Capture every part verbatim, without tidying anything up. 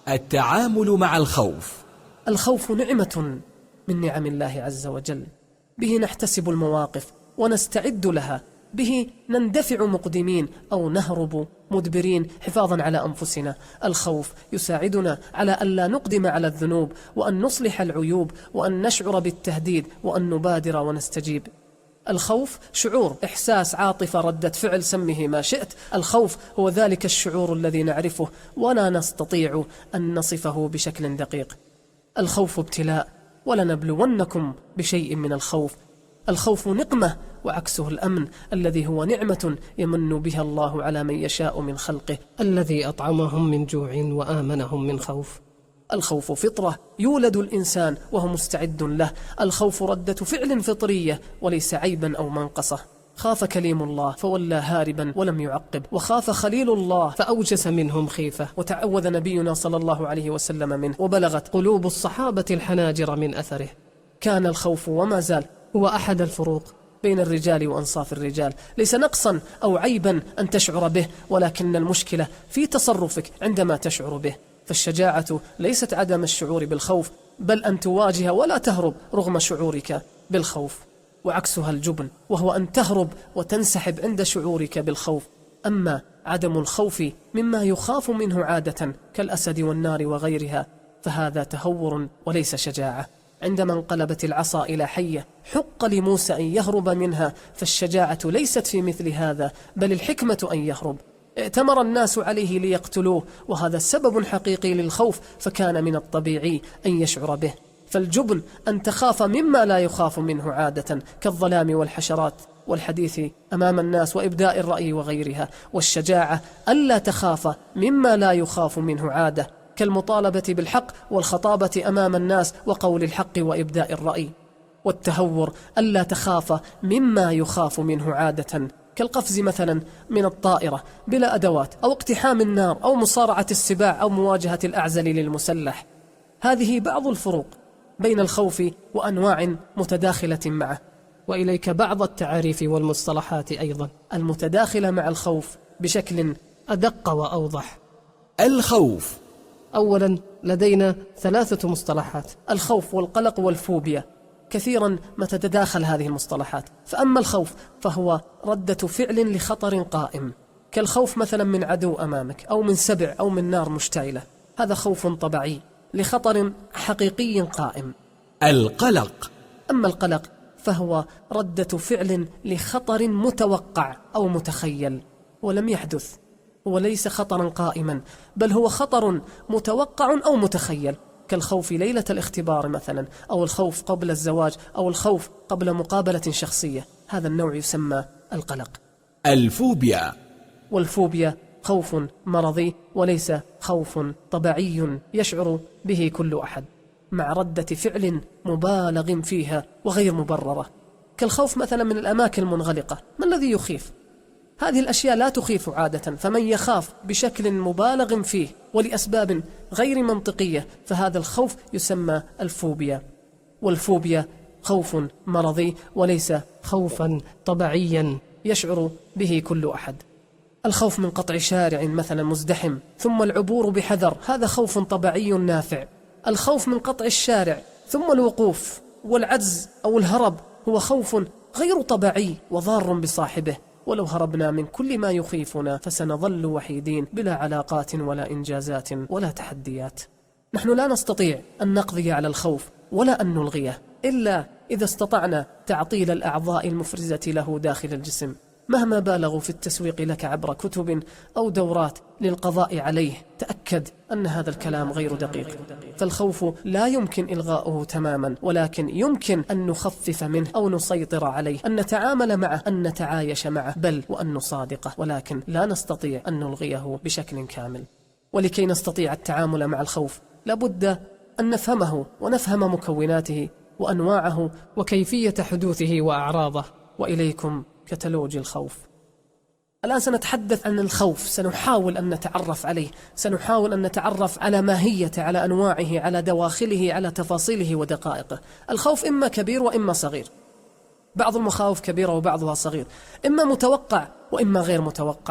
التعامل مع الخوف. الخوف نعمة من نعم الله عز وجل، به نحتسب المواقف ونستعد لها، به نندفع مقدمين أو نهرب مدبرين حفاظا على أنفسنا. الخوف يساعدنا على ألا نقدم على الذنوب، وأن نصلح العيوب، وأن نشعر بالتهديد، وأن نبادر ونستجيب. الخوف شعور، إحساس، عاطفة، ردة فعل، سمه ما شئت. الخوف هو ذلك الشعور الذي نعرفه ولا نستطيع أن نصفه بشكل دقيق. الخوف ابتلاء، ولنبلونكم بشيء من الخوف. الخوف نقمة، وعكسه الأمن الذي هو نعمة يمن بها الله على من يشاء من خلقه، الذي أطعمهم من جوع وآمنهم من خوف. الخوف فطرة يولد الإنسان وهو مستعد له. الخوف ردة فعل فطرية وليس عيبا أو منقصة. خاف كليم الله فولى هاربا ولم يعقب، وخاف خليل الله فأوجس منهم خيفة، وتعوذ نبينا صلى الله عليه وسلم منه، وبلغت قلوب الصحابة الحناجر من أثره. كان الخوف وما زال هو أحد الفروق بين الرجال وأنصاف الرجال. ليس نقصا أو عيبا أن تشعر به، ولكن المشكلة في تصرفك عندما تشعر به. فالشجاعة ليست عدم الشعور بالخوف، بل أن تواجه ولا تهرب رغم شعورك بالخوف، وعكسها الجبن، وهو أن تهرب وتنسحب عند شعورك بالخوف. أما عدم الخوف مما يخاف منه عادة كالأسد والنار وغيرها، فهذا تهور وليس شجاعة. عندما انقلبت العصا إلى حية حق لموسى أن يهرب منها، فالشجاعة ليست في مثل هذا، بل الحكمة أن يهرب. ائتمر الناس عليه ليقتلوه، وهذا سبب حقيقي للخوف، فكان من الطبيعي أن يشعر به. فالجبن أن تخاف مما لا يخاف منه عادة كالظلام والحشرات والحديث أمام الناس وإبداء الرأي وغيرها. والشجاعة ألا تخاف مما لا يخاف منه عادة كالمطالبة بالحق والخطابة أمام الناس وقول الحق وإبداء الرأي. والتهور ألا تخاف مما يخاف منه عادة كالقفز مثلا من الطائرة بلا أدوات، أو اقتحام النار، أو مصارعة السباع، أو مواجهة الأعزل للمسلح. هذه بعض الفروق بين الخوف وأنواع متداخلة معه. وإليك بعض التعاريف والمصطلحات أيضا المتداخلة مع الخوف بشكل أدق وأوضح. الخوف. أولا لدينا ثلاثة مصطلحات: الخوف والقلق والفوبيا. كثيرا ما تتداخل هذه المصطلحات. فأما الخوف فهو ردة فعل لخطر قائم، كالخوف مثلا من عدو أمامك، أو من سبع، أو من نار مشتعلة. هذا خوف طبيعي لخطر حقيقي قائم. القلق. أما القلق فهو ردة فعل لخطر متوقع أو متخيل ولم يحدث، وليس خطرا قائما، بل هو خطر متوقع أو متخيل، كالخوف ليلة الاختبار مثلا، أو الخوف قبل الزواج، أو الخوف قبل مقابلة شخصية. هذا النوع يسمى القلق. الفوبيا. والفوبيا خوف مرضي وليس خوف طبيعي يشعر به كل أحد، مع ردة فعل مبالغ فيها وغير مبررة، كالخوف مثلا من الأماكن المنغلقة. ما الذي يخيف؟ هذه الأشياء لا تخيف عادة، فمن يخاف بشكل مبالغ فيه ولأسباب غير منطقية فهذا الخوف يسمى الفوبيا. والفوبيا خوف مرضي وليس خوفا طبيعيا يشعر به كل أحد. الخوف من قطع شارع مثلا مزدحم ثم العبور بحذر، هذا خوف طبيعي نافع. الخوف من قطع الشارع ثم الوقوف والعجز أو الهرب هو خوف غير طبيعي وضار بصاحبه. ولو هربنا من كل ما يخيفنا فسنظل وحيدين بلا علاقات ولا إنجازات ولا تحديات. نحن لا نستطيع أن نقضي على الخوف ولا أن نلغيه إلا إذا استطعنا تعطيل الأعضاء المفرزة له داخل الجسم، مهما بالغوا في التسويق لك عبر كتب أو دورات للقضاء عليه. تأكد أن هذا الكلام غير دقيق، فالخوف لا يمكن إلغاؤه تماما، ولكن يمكن أن نخفف منه أو نسيطر عليه، أن نتعامل معه، أن نتعايش معه، بل وأن نصادقه، ولكن لا نستطيع أن نلغيه بشكل كامل. ولكي نستطيع التعامل مع الخوف لابد أن نفهمه ونفهم مكوناته وأنواعه وكيفية حدوثه وأعراضه. وإليكم كتالوج الخوف. الآن سنتحدث عن الخوف، سنحاول أن نتعرف عليه، سنحاول أن نتعرف على ماهيته، على أنواعه، على دواخله، على تفاصيله ودقائقه. الخوف إما كبير وإما صغير، بعض المخاوف كبيرة وبعضها صغير، إما متوقع وإما غير متوقع،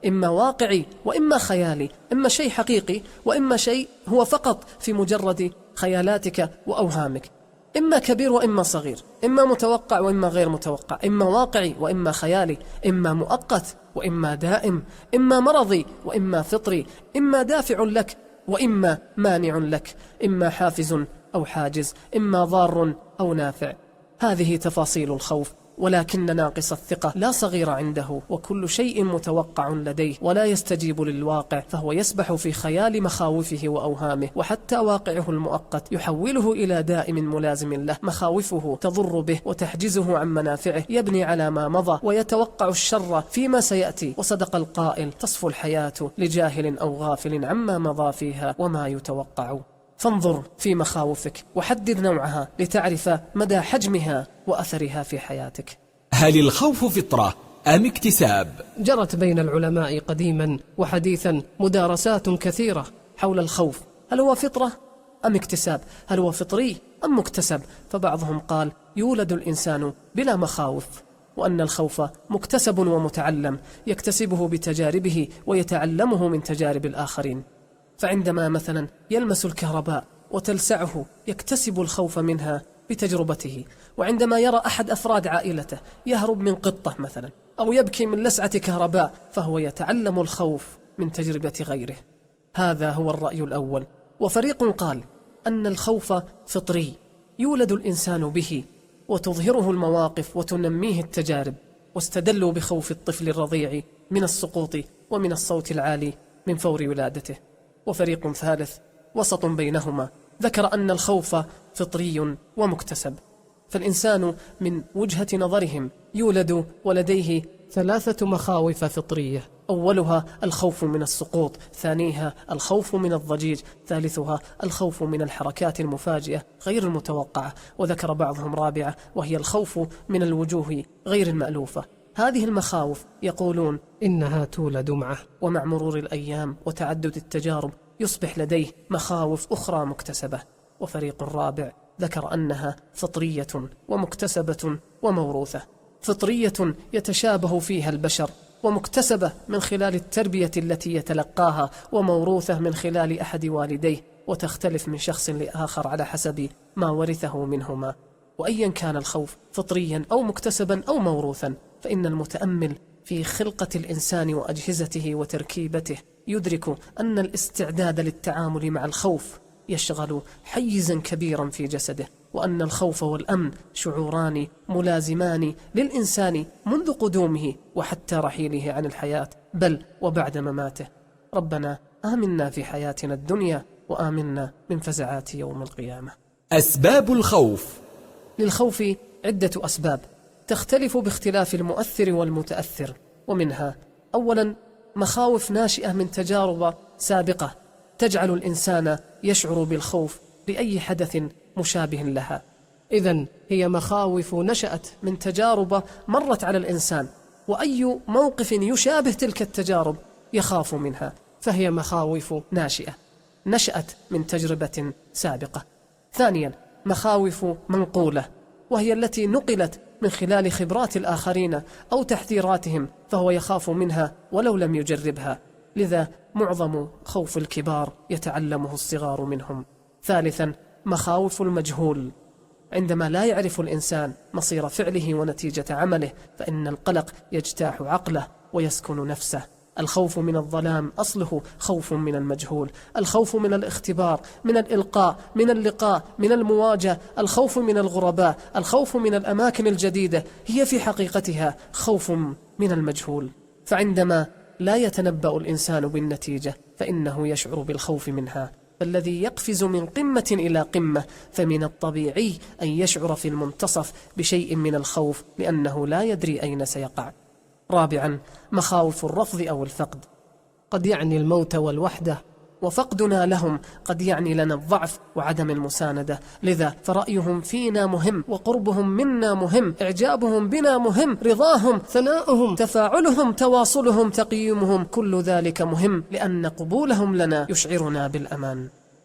إما واقعي وإما خيالي، إما شيء حقيقي وإما شيء هو فقط في مجرد خيالاتك وأوهامك، إما كبير وإما صغير، إما متوقع وإما غير متوقع، إما واقعي وإما خيالي، إما مؤقت وإما دائم، إما مرضي وإما فطري، إما دافع لك وإما مانع لك، إما حافز أو حاجز، إما ضار أو نافع. هذه تفاصيل الخوف، ولكن ناقص الثقة لا صغير عنده، وكل شيء متوقع لديه ولا يستجيب للواقع، فهو يسبح في خيال مخاوفه وأوهامه، وحتى واقعه المؤقت يحوله إلى دائم ملازم له. مخاوفه تضر به وتحجزه عن منافعه، يبني على ما مضى ويتوقع الشر فيما سيأتي. وصدق القائل: تصفو الحياة لجاهل أو غافل عما مضى فيها وما يتوقع. فانظر في مخاوفك وحدد نوعها لتعرف مدى حجمها وأثرها في حياتك. هل الخوف فطرة أم اكتساب؟ جرت بين العلماء قديما وحديثا مدارسات كثيرة حول الخوف، هل هو فطرة أم اكتساب؟ هل هو فطري أم مكتسب؟ فبعضهم قال يولد الإنسان بلا مخاوف، وأن الخوف مكتسب ومتعلم يكتسبه بتجاربه ويتعلمه من تجارب الآخرين. فعندما مثلا يلمس الكهرباء وتلسعه يكتسب الخوف منها بتجربته، وعندما يرى أحد أفراد عائلته يهرب من قطة مثلا أو يبكي من لسعة كهرباء فهو يتعلم الخوف من تجربة غيره. هذا هو الرأي الأول. وفريق قال أن الخوف فطري يولد الإنسان به وتظهره المواقف وتنميه التجارب، واستدلوا بخوف الطفل الرضيع من السقوط ومن الصوت العالي من فور ولادته. وفريق ثالث وسط بينهما ذكر أن الخوف فطري ومكتسب، فالإنسان من وجهة نظرهم يولد ولديه ثلاثة مخاوف فطرية: أولها الخوف من السقوط، ثانيها الخوف من الضجيج، ثالثها الخوف من الحركات المفاجئة غير المتوقعة، وذكر بعضهم رابعة وهي الخوف من الوجوه غير المألوفة. هذه المخاوف يقولون إنها تولد معه، ومع مرور الأيام وتعدد التجارب يصبح لديه مخاوف أخرى مكتسبة. وفريق الرابع ذكر أنها فطرية ومكتسبة وموروثة. فطرية يتشابه فيها البشر، ومكتسبة من خلال التربية التي يتلقاها، وموروثة من خلال أحد والديه، وتختلف من شخص لآخر على حسب ما ورثه منهما. وأيا كان الخوف فطريا أو مكتسبا أو موروثا، فإن المتأمل في خلقة الإنسان وأجهزته وتركيبته يدرك أن الاستعداد للتعامل مع الخوف يشغل حيزا كبيرا في جسده، وأن الخوف والأمن شعوران ملازمان للإنسان منذ قدومه وحتى رحيله عن الحياة، بل وبعد مماته. ربنا آمنا في حياتنا الدنيا وآمنا من فزعات يوم القيامة. أسباب الخوف. للخوف عدة أسباب تختلف باختلاف المؤثر والمتأثر، ومنها أولا مخاوف ناشئة من تجارب سابقة تجعل الإنسان يشعر بالخوف لأي حدث مشابه لها. إذن هي مخاوف نشأت من تجارب مرت على الإنسان، وأي موقف يشابه تلك التجارب يخاف منها، فهي مخاوف ناشئة نشأت من تجربة سابقة. ثانيا مخاوف منقولة، وهي التي نقلت من خلال خبرات الآخرين أو تحذيراتهم، فهو يخاف منها ولو لم يجربها، لذا معظم خوف الكبار يتعلمه الصغار منهم. ثالثا مخاوف المجهول، عندما لا يعرف الإنسان مصير فعله ونتيجة عمله فإن القلق يجتاح عقله ويسكن نفسه. الخوف من الظلام أصله خوف من المجهول، الخوف من الاختبار، من الإلقاء، من اللقاء، من المواجهة، الخوف من الغرباء، الخوف من الأماكن الجديدة، هي في حقيقتها خوف من المجهول. فعندما لا يتنبأ الإنسان بالنتيجة فإنه يشعر بالخوف منها، فالذي يقفز من قمة إلى قمة فمن الطبيعي أن يشعر في المنتصف بشيء من الخوف لأنه لا يدري أين سيقع. رابعا مخاوف الرفض أو الفقد، قد يعني الموت والوحدة، وفقدنا لهم قد يعني لنا الضعف وعدم المساندة، لذا فرأيهم فينا مهم، وقربهم منا مهم، إعجابهم بنا مهم، رضاهم، ثناؤهم، تفاعلهم، تواصلهم، تقييمهم، كل ذلك مهم، لأن قبولهم لنا يشعرنا بالأمان.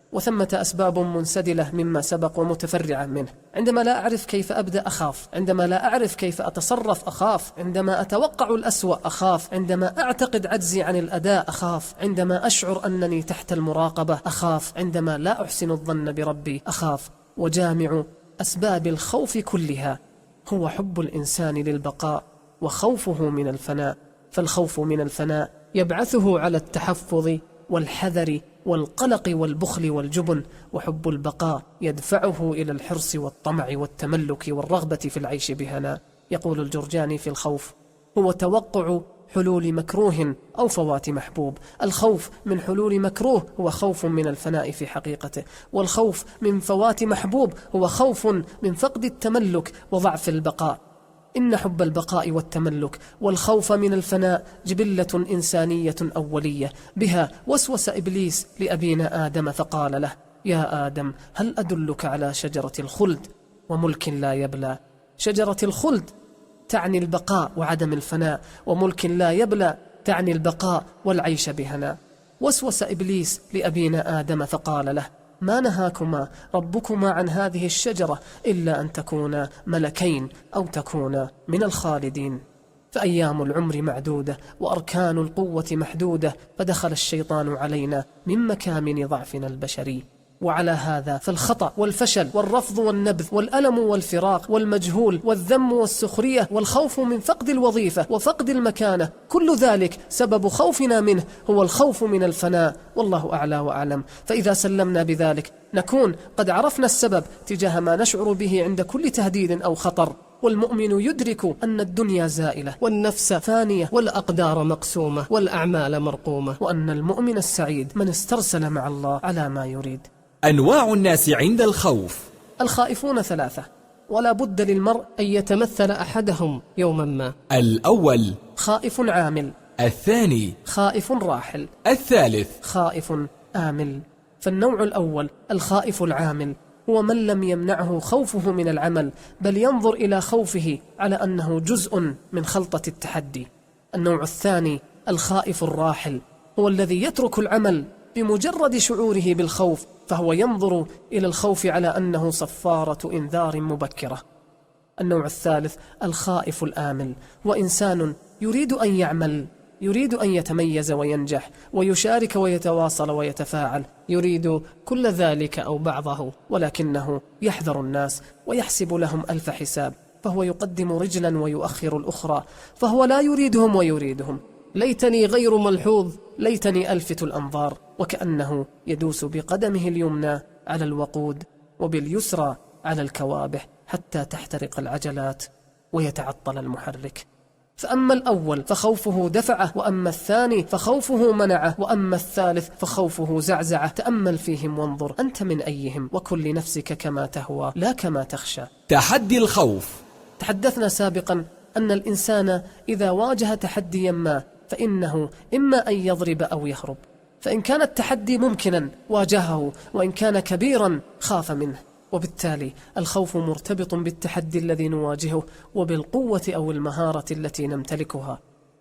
وثمة أسباب منسدلة مما سبق ومتفرعة منه. عندما لا أعرف كيف أبدأ أخاف، عندما لا أعرف كيف أتصرف أخاف، عندما أتوقع الأسوأ أخاف، عندما أعتقد عجزي عن الأداء أخاف، عندما أشعر أنني تحت المراقبة أخاف، عندما لا أحسن الظن بربي أخاف. وجامع أسباب الخوف كلها هو حب الإنسان للبقاء وخوفه من الفناء، فالخوف من الفناء يبعثه على التحفظ والحذر والقلق والبخل والجبن، وحب البقاء يدفعه إلى الحرص والطمع والتملك والرغبة في العيش بهناء. يقول الجرجاني في الخوف: هو توقع حلول مكروه أو فوات محبوب. الخوف من حلول مكروه هو خوف من الفناء في حقيقته، والخوف من فوات محبوب هو خوف من فقد التملك وضعف البقاء. إن حب البقاء والتملك والخوف من الفناء جبلة إنسانية أولية، بها وسوس إبليس لأبينا آدم فقال له: يا آدم هل أدلك على شجرة الخلد وملك لا يبلى؟ شجرة الخلد تعني البقاء وعدم الفناء، وملك لا يبلى تعني البقاء والعيش بهناء. وسوس إبليس لأبينا آدم فقال له: ما نهاكما ربكما عن هذه الشجرة إلا أن تكونا ملكين أو تكونا من الخالدين. فأيام العمر معدودة وأركان القوة محدودة، فدخل الشيطان علينا من مكامن ضعفنا البشري. وعلى هذا فالخطأ والفشل والرفض والنبذ والألم والفراق والمجهول والذم والسخرية والخوف من فقد الوظيفة وفقد المكانة، كل ذلك سبب خوفنا منه هو الخوف من الفناء، والله أعلى وأعلم. فإذا سلمنا بذلك نكون قد عرفنا السبب تجاه ما نشعر به عند كل تهديد أو خطر. والمؤمن يدرك أن الدنيا زائلة والنفس فانية والأقدار مقسومة والأعمال مرقومة، وأن المؤمن السعيد من استرسل مع الله على ما يريد. أنواع الناس عند الخوف. الخائفون ثلاثة، ولا بد للمرء أن يتمثل أحدهم يوما ما. الأول خائف عامل، الثاني خائف راحل، الثالث خائف آمل. فالنوع الأول الخائف العامل هو من لم يمنعه خوفه من العمل، بل ينظر إلى خوفه على أنه جزء من خلطة التحدي. النوع الثاني الخائف الراحل هو الذي يترك العمل بمجرد شعوره بالخوف، فهو ينظر إلى الخوف على أنه صفارة إنذار مبكرة. النوع الثالث الخائف الآمل، وإنسان يريد أن يعمل، يريد أن يتميز وينجح ويشارك ويتواصل ويتفاعل، يريد كل ذلك أو بعضه، ولكنه يحذر الناس ويحسب لهم ألف حساب، فهو يقدم رجلا ويؤخر الأخرى، فهو لا يريدهم ويريدهم. ليتني غير ملحوظ، ليتني ألفت الأنظار، وكأنه يدوس بقدمه اليمنى على الوقود وباليسرى على الكوابح حتى تحترق العجلات ويتعطل المحرك. فأما الأول فخوفه دفعه، وأما الثاني فخوفه منعه، وأما الثالث فخوفه زعزعه. تأمل فيهم وانظر أنت من أيهم، وكن لنفسك كما تهوى لا كما تخشى. تحدي الخوف. تحدثنا سابقا أن الإنسان إذا واجه تحديا ما فإنه إما أن يضرب أو يهرب، فإن كان التحدي ممكنا واجهه، وإن كان كبيرا خاف منه. وبالتالي الخوف مرتبط بالتحدي الذي نواجهه وبالقوة أو المهارة التي نمتلكها.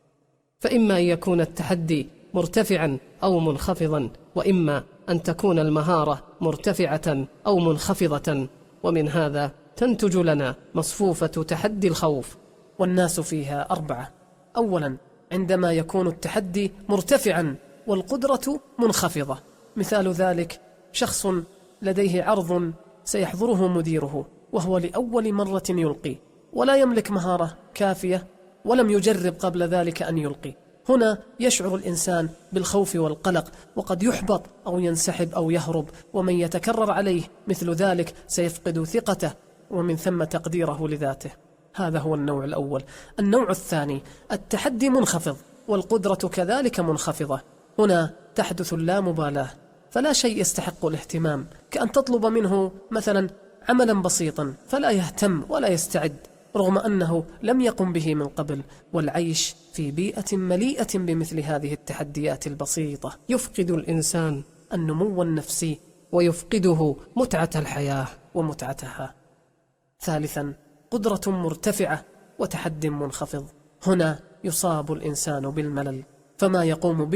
فإما أن يكون التحدي مرتفعا أو منخفضا، وإما أن تكون المهارة مرتفعة أو منخفضة، ومن هذا تنتج لنا مصفوفة تحدي الخوف. والناس فيها أربعة. أولا عندما يكون التحدي مرتفعا والقدرة منخفضة. مثال ذلك شخص لديه عرض سيحضره مديره، وهو لأول مرة يلقي، ولا يملك مهارة كافية ولم يجرب قبل ذلك أن يلقي. هنا يشعر الإنسان بالخوف والقلق، وقد يحبط أو ينسحب أو يهرب، ومن يتكرر عليه مثل ذلك سيفقد ثقته ومن ثم تقديره لذاته. هذا هو النوع الأول. النوع الثاني التحدي منخفض والقدرة كذلك منخفضة. هنا تحدث اللامبالاة، فلا شيء يستحق الاهتمام، كأن تطلب منه مثلا عملا بسيطا فلا يهتم ولا يستعد رغم أنه لم يقم به من قبل. والعيش في بيئة مليئة بمثل هذه التحديات البسيطة يفقد الإنسان النمو النفسي ويفقده متعة الحياة ومتعتها. ثالثا قدرة مرتفعة وتحد منخفض. هنا يصاب الإنسان بالملل، فما يقوم به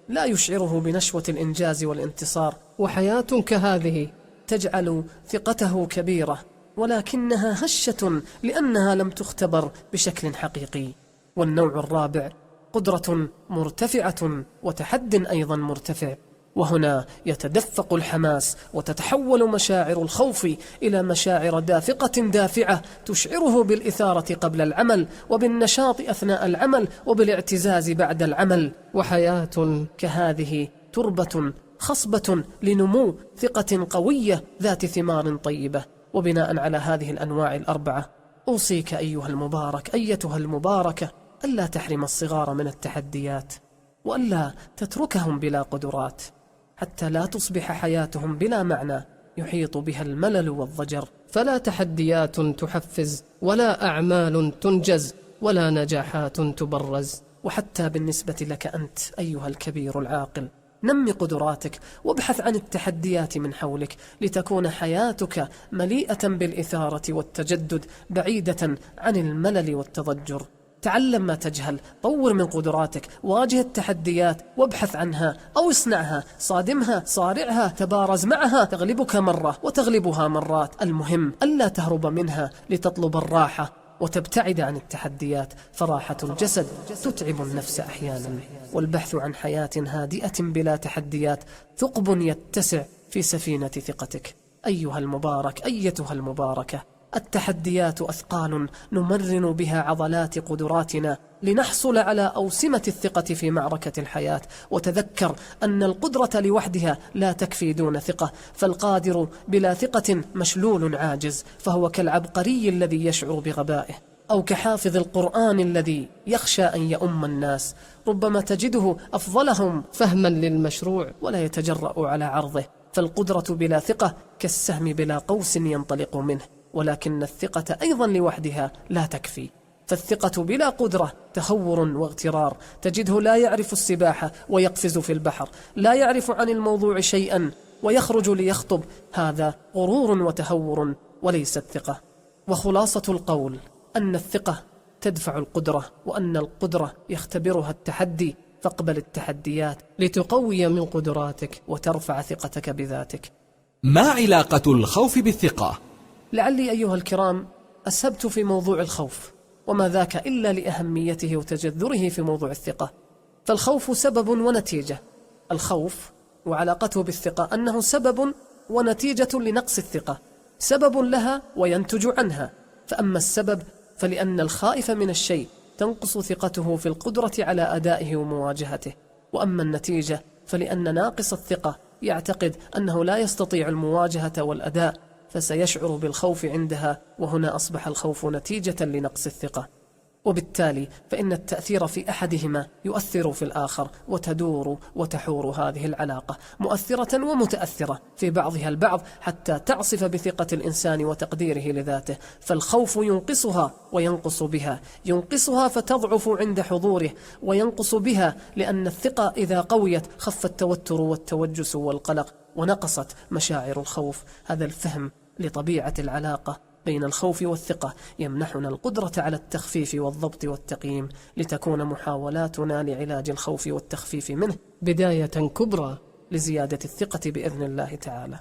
لا يشعره بنشوة الإنجاز والانتصار. وحياة كهذه تجعل ثقته كبيرة، ولكنها هشة لأنها لم تختبر بشكل حقيقي. والنوع الرابع قدرة مرتفعة وتحد أيضا مرتفع، وهنا يتدفق الحماس وتتحول مشاعر الخوف إلى مشاعر دافقة دافعة تشعره بالإثارة قبل العمل، وبالنشاط أثناء العمل، وبالاعتزاز بعد العمل. وحياة كهذه تربة خصبة لنمو ثقة قوية ذات ثمار طيبة. وبناء على هذه الأنواع الأربعة أوصيك أيها المبارك أيتها المباركة ألا تحرم الصغار من التحديات، وألا تتركهم بلا قدرات، حتى لا تصبح حياتهم بلا معنى يحيط بها الملل والضجر. فلا تحديات تحفز، ولا أعمال تنجز، ولا نجاحات تبرز. وحتى بالنسبة لك أنت أيها الكبير العاقل، نمي قدراتك وابحث عن التحديات من حولك، لتكون حياتك مليئة بالإثارة والتجدد، بعيدة عن الملل والتضجر. تعلم ما تجهل، طور من قدراتك، واجه التحديات وابحث عنها أو اصنعها، صادمها، صارعها، تبارز معها، تغلبك مرة وتغلبها مرات. المهم ألا تهرب منها لتطلب الراحة وتبتعد عن التحديات، فراحة الجسد تتعب النفس أحيانا. والبحث عن حياة هادئة بلا تحديات ثقب يتسع في سفينة ثقتك. أيها المبارك أيتها المباركة، التحديات أثقال نمرن بها عضلات قدراتنا لنحصل على أوسمة الثقة في معركة الحياة. وتذكر أن القدرة لوحدها لا تكفي دون ثقة، فالقادر بلا ثقة مشلول عاجز، فهو كالعبقري الذي يشعر بغبائه، أو كحافظ القرآن الذي يخشى أن يؤم الناس. ربما تجده أفضلهم فهما للمشروع ولا يتجرأ على عرضه. فالقدرة بلا ثقة كالسهم بلا قوس ينطلق منه، ولكن الثقة أيضا لوحدها لا تكفي. فالثقة بلا قدرة تهور واغترار، تجده لا يعرف السباحة ويقفز في البحر، لا يعرف عن الموضوع شيئا ويخرج ليخطب، هذا غرور وتهور وليست ثقة. وخلاصة القول أن الثقة تدفع القدرة، وأن القدرة يختبرها التحدي، فاقبل التحديات لتقوي من قدراتك وترفع ثقتك بذاتك. ما علاقة الخوف بالثقة؟ لعلي أيها الكرام أسهبت في موضوع الخوف، وما ذاك إلا لأهميته وتجذره في موضوع الثقة. فالخوف سبب ونتيجة. الخوف وعلاقته بالثقة أنه سبب ونتيجة لنقص الثقة، سبب لها وينتج عنها. فأما السبب فلأن الخائف من الشيء تنقص ثقته في القدرة على أدائه ومواجهته، وأما النتيجة فلأن ناقص الثقة يعتقد أنه لا يستطيع المواجهة والأداء، فسيشعر بالخوف عندها، وهنا أصبح الخوف نتيجة لنقص الثقة. وبالتالي فإن التأثير في أحدهما يؤثر في الآخر، وتدور وتحور هذه العلاقة مؤثرة ومتأثرة في بعضها البعض، حتى تعصف بثقة الإنسان وتقديره لذاته. فالخوف ينقصها وينقص بها، ينقصها فتضعف عند حضوره، وينقص بها لأن الثقة إذا قويت خف التوتر والتوجس والقلق، ونقصت مشاعر الخوف. هذا الفهم لطبيعة العلاقة بين الخوف والثقة يمنحنا القدرة على التخفيف والضبط والتقييم، لتكون محاولاتنا لعلاج الخوف والتخفيف منه بداية كبرى لزيادة الثقة بإذن الله تعالى.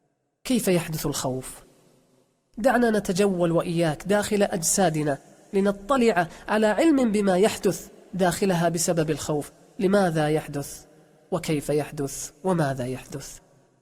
كيف يحدث الخوف؟ دعنا نتجول وإياك داخل أجسادنا لنطلع على علم بما يحدث داخلها بسبب الخوف. لماذا يحدث؟ وكيف يحدث؟ وماذا يحدث؟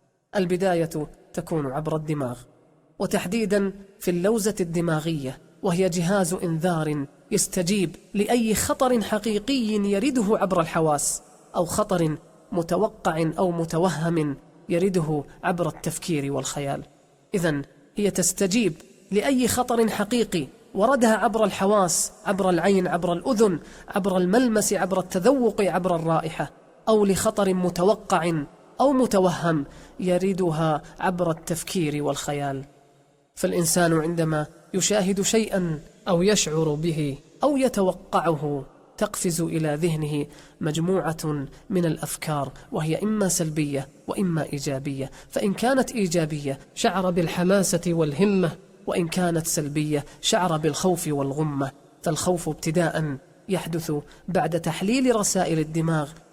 البداية تكون عبر الدماغ، وتحديدا في اللوزة الدماغية، وهي جهاز إنذار يستجيب لأي خطر حقيقي يرده عبر الحواس، أو خطر متوقع أو متوهم يرده عبر التفكير والخيال. إذن هي تستجيب لأي خطر حقيقي وردها عبر الحواس، عبر العين، عبر الأذن، عبر الملمس، عبر التذوق، عبر الرائحة، أو لخطر متوقع أو متوهم يردها عبر التفكير والخيال. فالإنسان عندما يشاهد شيئا أو يشعر به أو يتوقعه تقفز إلى ذهنه مجموعة من الأفكار، وهي إما سلبية وإما إيجابية. فإن كانت إيجابية شعر بالحماسة والهمة، وإن كانت سلبية شعر بالخوف والغمة. فالخوف ابتداء يحدث بعد تحليل رسائل الدماغ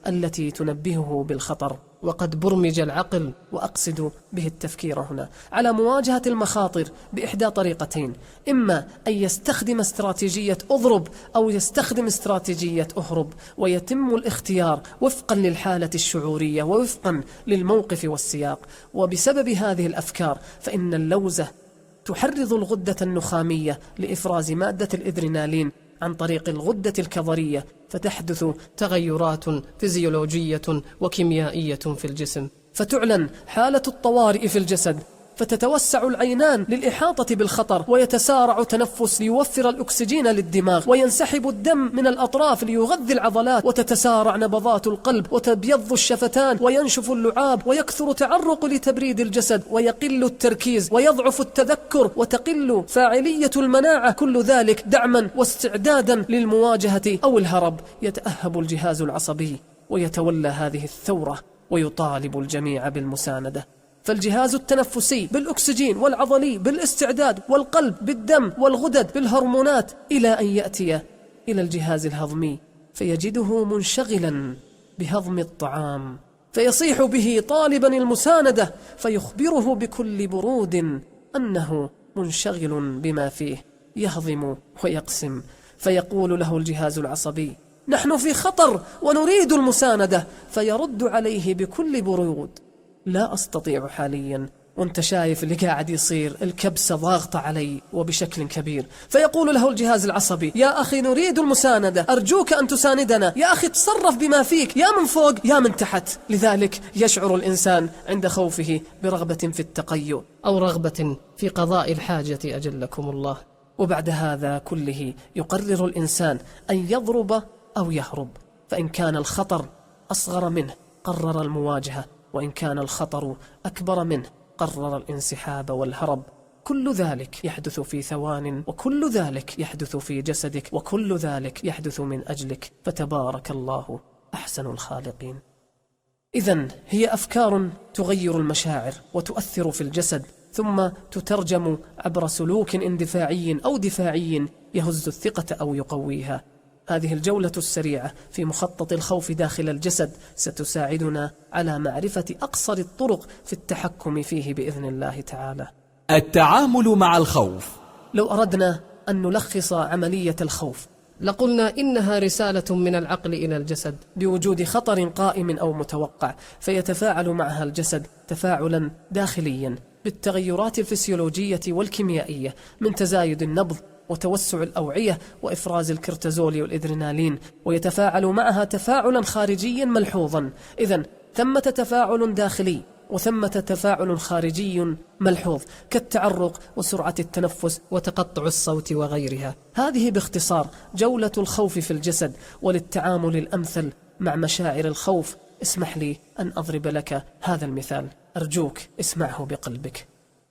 التي تنبهه بالخطر. وقد برمج العقل، وأقصد به التفكير هنا، على مواجهة المخاطر بإحدى طريقتين: إما أن يستخدم استراتيجية أضرب أو يستخدم استراتيجية أهرب، ويتم الاختيار وفقا للحالة الشعورية ووفقا للموقف والسياق. وبسبب هذه الأفكار فإن اللوزة تحرض الغدة النخامية لإفراز مادة الإدرينالين عن طريق الغدة الكظرية، فتحدث تغيرات فيزيولوجية وكيميائية في الجسم، فتعلن حالة الطوارئ في الجسد، فتتوسع العينان للإحاطة بالخطر، ويتسارع تنفس ليوفر الأكسجين للدماغ، وينسحب الدم من الأطراف ليغذي العضلات، وتتسارع نبضات القلب، وتبيض الشفتان، وينشف اللعاب، ويكثر تعرق لتبريد الجسد، ويقل التركيز، ويضعف التذكر، وتقل فاعلية المناعة. كل ذلك دعما واستعدادا للمواجهة أو الهرب. يتأهب الجهاز العصبي ويتولى هذه الثورة، ويطالب الجميع بالمساندة. فالجهاز التنفسي بالأكسجين، والعضلي بالاستعداد، والقلب بالدم، والغدد بالهرمونات، إلى أن يأتي إلى الجهاز الهضمي فيجده منشغلا بهضم الطعام، فيصيح به طالبا المساندة، فيخبره بكل برود أنه منشغل بما فيه، يهضم ويقسم. فيقول له الجهاز العصبي: نحن في خطر ونريد المساندة، فيرد عليه بكل برود: لا أستطيع حاليا، وانت شايف اللي قاعد يصير، الكبسة ضاغطة علي وبشكل كبير. فيقول له الجهاز العصبي: يا أخي نريد المساندة، أرجوك أن تساندنا، يا أخي تصرف بما فيك، يا من فوق يا من تحت. لذلك يشعر الإنسان عند خوفه برغبة في التقيؤ أو رغبة في قضاء الحاجة أجلكم الله. وبعد هذا كله يقرر الإنسان أن يضرب أو يهرب، فإن كان الخطر أصغر منه قرر المواجهة، وإن كان الخطر أكبر منه قرر الانسحاب والهرب. كل ذلك يحدث في ثوان، وكل ذلك يحدث في جسدك، وكل ذلك يحدث من أجلك، فتبارك الله أحسن الخالقين. إذن هي أفكار تغير المشاعر وتؤثر في الجسد، ثم تترجم عبر سلوك اندفاعي أو دفاعي يهز الثقة أو يقويها. هذه الجولة السريعة في مخطط الخوف داخل الجسد ستساعدنا على معرفة أقصر الطرق في التحكم فيه بإذن الله تعالى. التعامل مع الخوف. لو أردنا أن نلخص عملية الخوف لقلنا إنها رسالة من العقل إلى الجسد بوجود خطر قائم أو متوقع، فيتفاعل معها الجسد تفاعلا داخليا بالتغيرات الفسيولوجية والكيميائية من تزايد النبض وتوسع الأوعية وإفراز الكورتيزول والإدرينالين، ويتفاعل معها تفاعلا خارجيا ملحوظا. إذن ثمة تفاعل داخلي وثمة تفاعل خارجي ملحوظ كالتعرق وسرعة التنفس وتقطع الصوت وغيرها. هذه باختصار جولة الخوف في الجسد. وللتعامل الأمثل مع مشاعر الخوف اسمح لي أن أضرب لك هذا المثال، أرجوك اسمعه بقلبك.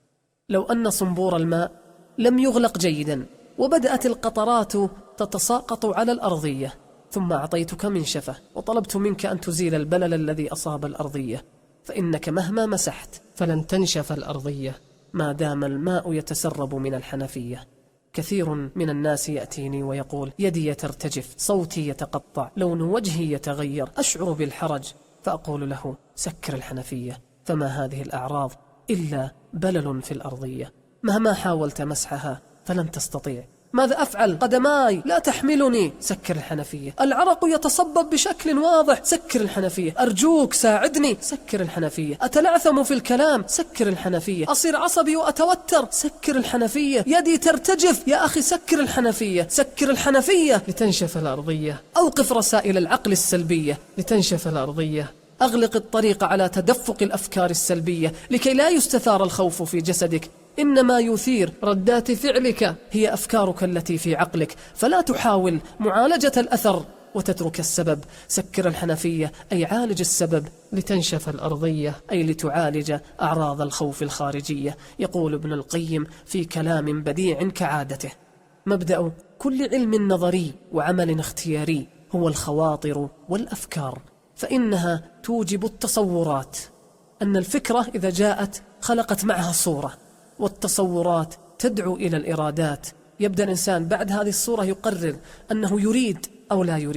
لو أن صنبور الماء لم يغلق جيدا وبدأت القطرات تتساقط على الأرضية، ثم أعطيتك منشفة وطلبت منك أن تزيل البلل الذي أصاب الأرضية، فإنك مهما مسحت فلن تنشف الأرضية ما دام الماء يتسرب من الحنفية. كثير من الناس يأتيني ويقول: يدي يترتجف، صوتي يتقطع، لون وجهي يتغير، أشعر بالحرج. فأقول له: سكر الحنفية، فما هذه الأعراض إلا بلل في الأرضية، مهما حاولت مسحها فلن تستطيع. ماذا أفعل؟ قدماي لا تحملني. سكر الحنفية. العرق يتصبب بشكل واضح. سكر الحنفية. أرجوك ساعدني. سكر الحنفية. أتلعثم في الكلام. سكر الحنفية. أصير عصبي وأتوتر. سكر الحنفية. يدي ترتجف. يا أخي سكر الحنفية. سكر الحنفية لتنشف الأرضية. أوقف رسائل العقل السلبية لتنشف الأرضية. أغلق الطريق على تدفق الأفكار السلبية لكي لا يستثار الخوف في جسدك. إنما يثير ردات فعلك هي أفكارك التي في عقلك، فلا تحاول معالجة الأثر وتترك السبب. سكر الحنفية أي عالج السبب لتنشف الأرضية، أي لتعالج أعراض الخوف الخارجية. يقول ابن القيم في كلام بديع كعادته: مبدأ كل علم نظري وعمل اختياري هو الخواطر والأفكار، فإنها توجب التصورات. أن الفكرة إذا جاءت خلقت معها صورة، والتصورات تدعو إلى الإرادات. يبدأ الإنسان بعد هذه الصورة يقرر أنه يريد أو لا يريد.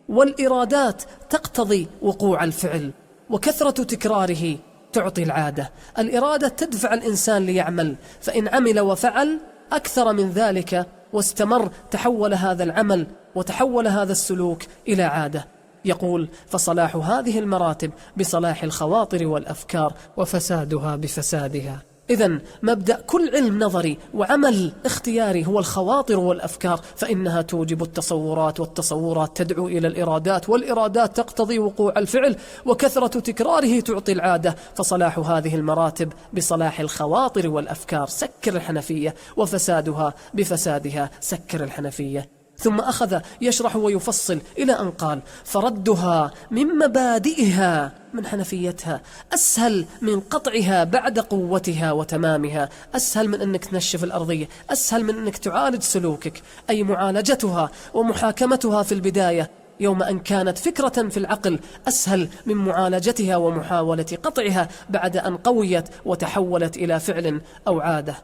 والإرادات تقتضي وقوع الفعل، وكثرة تكراره تعطي العادة. الإرادة تدفع الإنسان ليعمل، فإن عمل وفعل أكثر من ذلك واستمر تحول هذا العمل وتحول هذا السلوك إلى عادة. يقول: فصلاح هذه المراتب بصلاح الخواطر والأفكار وفسادها بفسادها. إذن مبدأ كل علم نظري وعمل اختياري هو الخواطر والأفكار، فإنها توجب التصورات، والتصورات تدعو إلى الإرادات، والإرادات تقتضي وقوع الفعل، وكثرة تكراره تعطي العادة. فصلاح هذه المراتب بصلاح الخواطر والأفكار سكر الحنفية، وفسادها بفسادها سكر الحنفية. ثم أخذ يشرح ويفصل إلى أن قال: فردها من مبادئها من حنفيتها أسهل من قطعها بعد قوتها وتمامها. أسهل من أنك تنشف الأرضية، أسهل من أنك تعالج سلوكك، أي معالجتها ومحاكمتها في البداية يوم أن كانت فكرة في العقل أسهل من معالجتها ومحاولة قطعها بعد أن قويت وتحولت إلى فعل أو عادة.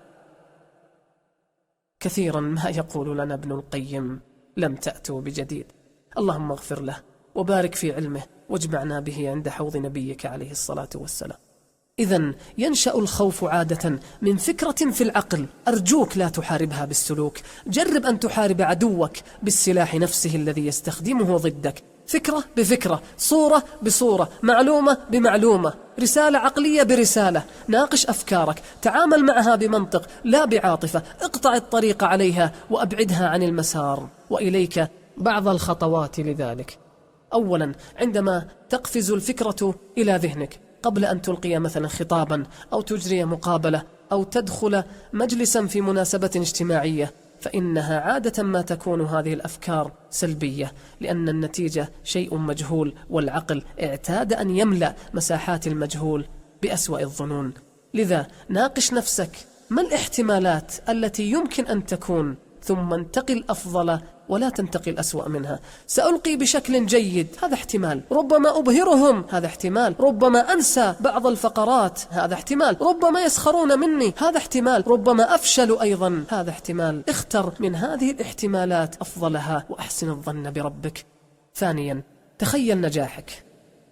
كثيرا ما يقول لنا ابن القيم: لم تأتوا بجديد. اللهم اغفر له وبارك في علمه واجمعنا به عند حوض نبيك عليه الصلاة والسلام. إذن ينشأ الخوف عادة من فكرة في العقل. أرجوك لا تحاربها بالسلوك، جرب أن تحارب عدوك بالسلاح نفسه الذي يستخدمه ضدك. فكرة بفكرة، صورة بصورة، معلومة بمعلومة، رسالة عقلية برسالة. ناقش أفكارك، تعامل معها بمنطق لا بعاطفة، اقطع الطريق عليها وأبعدها عن المسار. وإليك بعض الخطوات لذلك. أولا، عندما تقفز الفكرة إلى ذهنك قبل أن تلقي مثلا خطابا أو تجري مقابلة أو تدخل مجلسا في مناسبة اجتماعية، فإنها عادة ما تكون هذه الأفكار سلبية، لأن النتيجة شيء مجهول، والعقل اعتاد أن يملأ مساحات المجهول بأسوأ الظنون. لذا ناقش نفسك: ما الاحتمالات التي يمكن أن تكون، ثم انتقل أفضل ولا تنتقل أسوأ منها. سألقي بشكل جيد، هذا احتمال. ربما أبهرهم، هذا احتمال. ربما أنسى بعض الفقرات، هذا احتمال. ربما يسخرون مني، هذا احتمال. ربما أفشل أيضا، هذا احتمال. اختر من هذه الاحتمالات أفضلها وأحسن الظن بربك. ثانيا، تخيل نجاحك.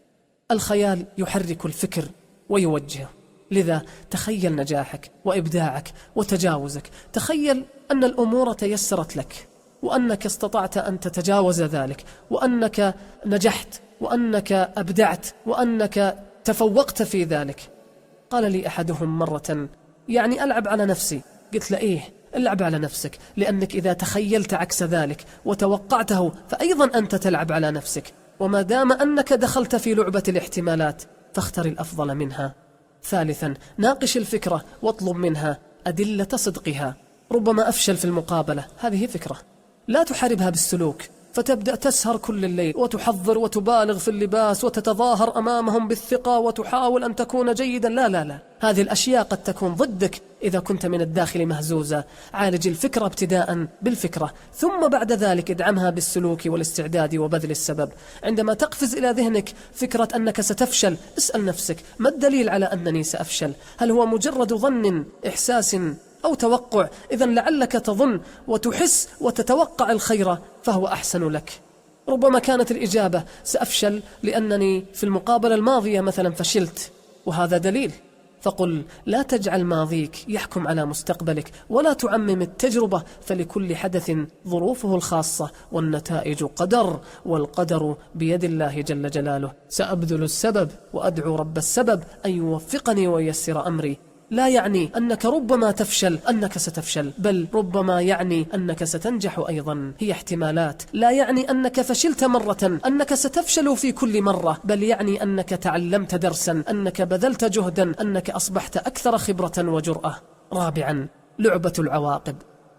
الخيال يحرك الفكر ويوجهه، لذا تخيل نجاحك وإبداعك وتجاوزك. تخيل أن الأمور تيسرت لك، وأنك استطعت أن تتجاوز ذلك، وأنك نجحت، وأنك أبدعت، وأنك تفوقت في ذلك. قال لي أحدهم مرة: يعني ألعب على نفسي. قلت له: إيه، العب على نفسك، لأنك إذا تخيلت عكس ذلك وتوقعته فأيضا أنت تلعب على نفسك. وما دام أنك دخلت في لعبة الاحتمالات فاختر الأفضل منها. ثالثا، ناقش الفكرة واطلب منها أدلة صدقها. ربما أفشل في المقابلة، هذه فكرة، لا تحاربها بالسلوك، فتبدأ تسهر كل الليل وتحضر وتبالغ في اللباس وتتظاهر أمامهم بالثقة وتحاول أن تكون جيدا. لا لا لا، هذه الأشياء قد تكون ضدك إذا كنت من الداخل مهزوزة. عالج الفكرة ابتداء بالفكرة، ثم بعد ذلك ادعمها بالسلوك والاستعداد وبذل السبب. عندما تقفز إلى ذهنك فكرة أنك ستفشل، اسأل نفسك: ما الدليل على أنني سأفشل؟ هل هو مجرد ظن، إحساس أو توقع؟ إذن لعلك تظن وتحس وتتوقع الخير فهو أحسن لك. ربما كانت الإجابة: سأفشل لأنني في المقابلة الماضية مثلا فشلت، وهذا دليل. فقل: لا تجعل ماضيك يحكم على مستقبلك، ولا تعمم التجربة، فلكل حدث ظروفه الخاصة، والنتائج قدر، والقدر بيد الله جل جلاله. سأبذل السبب وأدعو رب السبب أن يوفقني وييسر أمري. لا يعني أنك ربما تفشل أنك ستفشل، بل ربما يعني أنك ستنجح أيضا. هي احتمالات. لا يعني أنك فشلت مرة أنك ستفشل في كل مرة، بل يعني أنك تعلمت درسا، أنك بذلت جهدا، أنك أصبحت أكثر خبرة وجرأة. رابعا، لعبة العواقب.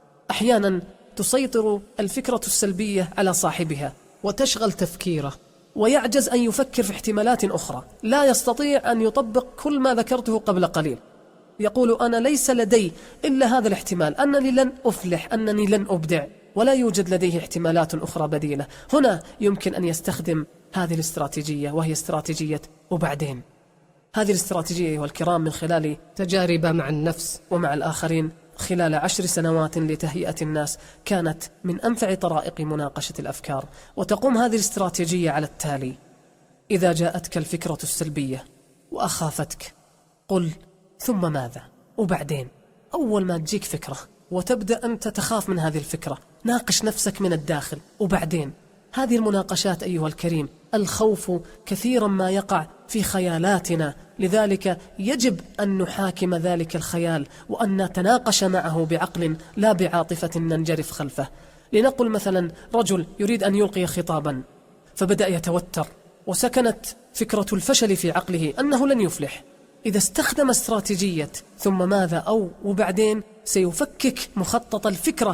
أحيانا تسيطر الفكرة السلبية على صاحبها وتشغل تفكيره، ويعجز أن يفكر في احتمالات أخرى، لا يستطيع أن يطبق كل ما ذكرته قبل قليل. يقول: أنا ليس لدي إلا هذا الاحتمال، أنني لن أفلح، أنني لن أبدع، ولا يوجد لديه احتمالات أخرى بديلة. هنا يمكن أن يستخدم هذه الاستراتيجية، وهي استراتيجية وبعدين. هذه الاستراتيجية أيها الكرام من خلال تجارب مع النفس ومع الآخرين خلال عشر سنوات لتهيئة الناس كانت من أنفع طرائق مناقشة الأفكار. وتقوم هذه الاستراتيجية على التالي: إذا جاءتك الفكرة السلبية وأخافتك، قل ثم ماذا؟ وبعدين أول ما تجيك فكرة وتبدأ أنت تخاف من هذه الفكرة، ناقش نفسك من الداخل. وبعدين هذه المناقشات أيها الكريم، الخوف كثيرا ما يقع في خيالاتنا، لذلك يجب أن نحاكم ذلك الخيال وأن نتناقش معه بعقل لا بعاطفة ننجرف خلفه. لنقل مثلا رجل يريد أن يلقي خطابا فبدأ يتوتر، وسكنت فكرة الفشل في عقله أنه لن يفلح. إذا استخدم استراتيجية ثم ماذا أو وبعدين، سيفكك مخطط الفكرة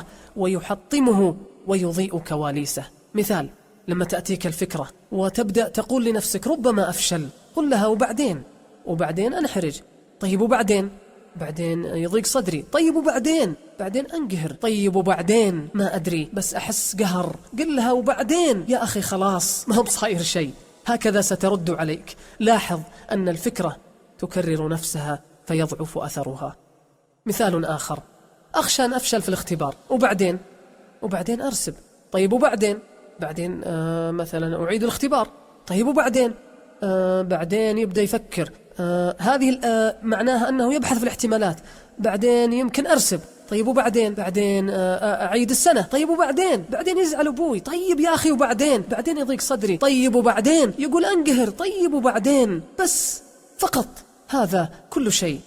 ويحطمه ويضيء كواليسه. مثال: لما تأتيك الفكرة وتبدأ تقول لنفسك ربما أفشل، قل لها وبعدين وبعدين أنحرج. طيب وبعدين بعدين يضيق صدري. طيب وبعدين بعدين أنقهر. طيب وبعدين ما أدري بس أحس قهر. قل لها وبعدين يا أخي خلاص ما هو بصاير شيء. هكذا سترد عليك. لاحظ أن الفكرة تكرر نفسها فيضعف أثرها. مثال آخر: أخشى أن أفشل في الاختبار، وبعدين وبعدين أرسب. طيب وبعدين بعدين آه مثلا أعيد الاختبار. طيب وبعدين آه بعدين يبدأ يفكر. آه هذه آه معناها أنه يبحث في الاحتمالات. بعدين يمكن أرسب. طيب وبعدين بعدين آه أعيد السنة. طيب وبعدين بعدين يزعل أبوي. طيب يا أخي وبعدين بعدين يضيق صدري. طيب وبعدين يقول أنقهر. طيب وبعدين بس فقط. هذا كل شيء.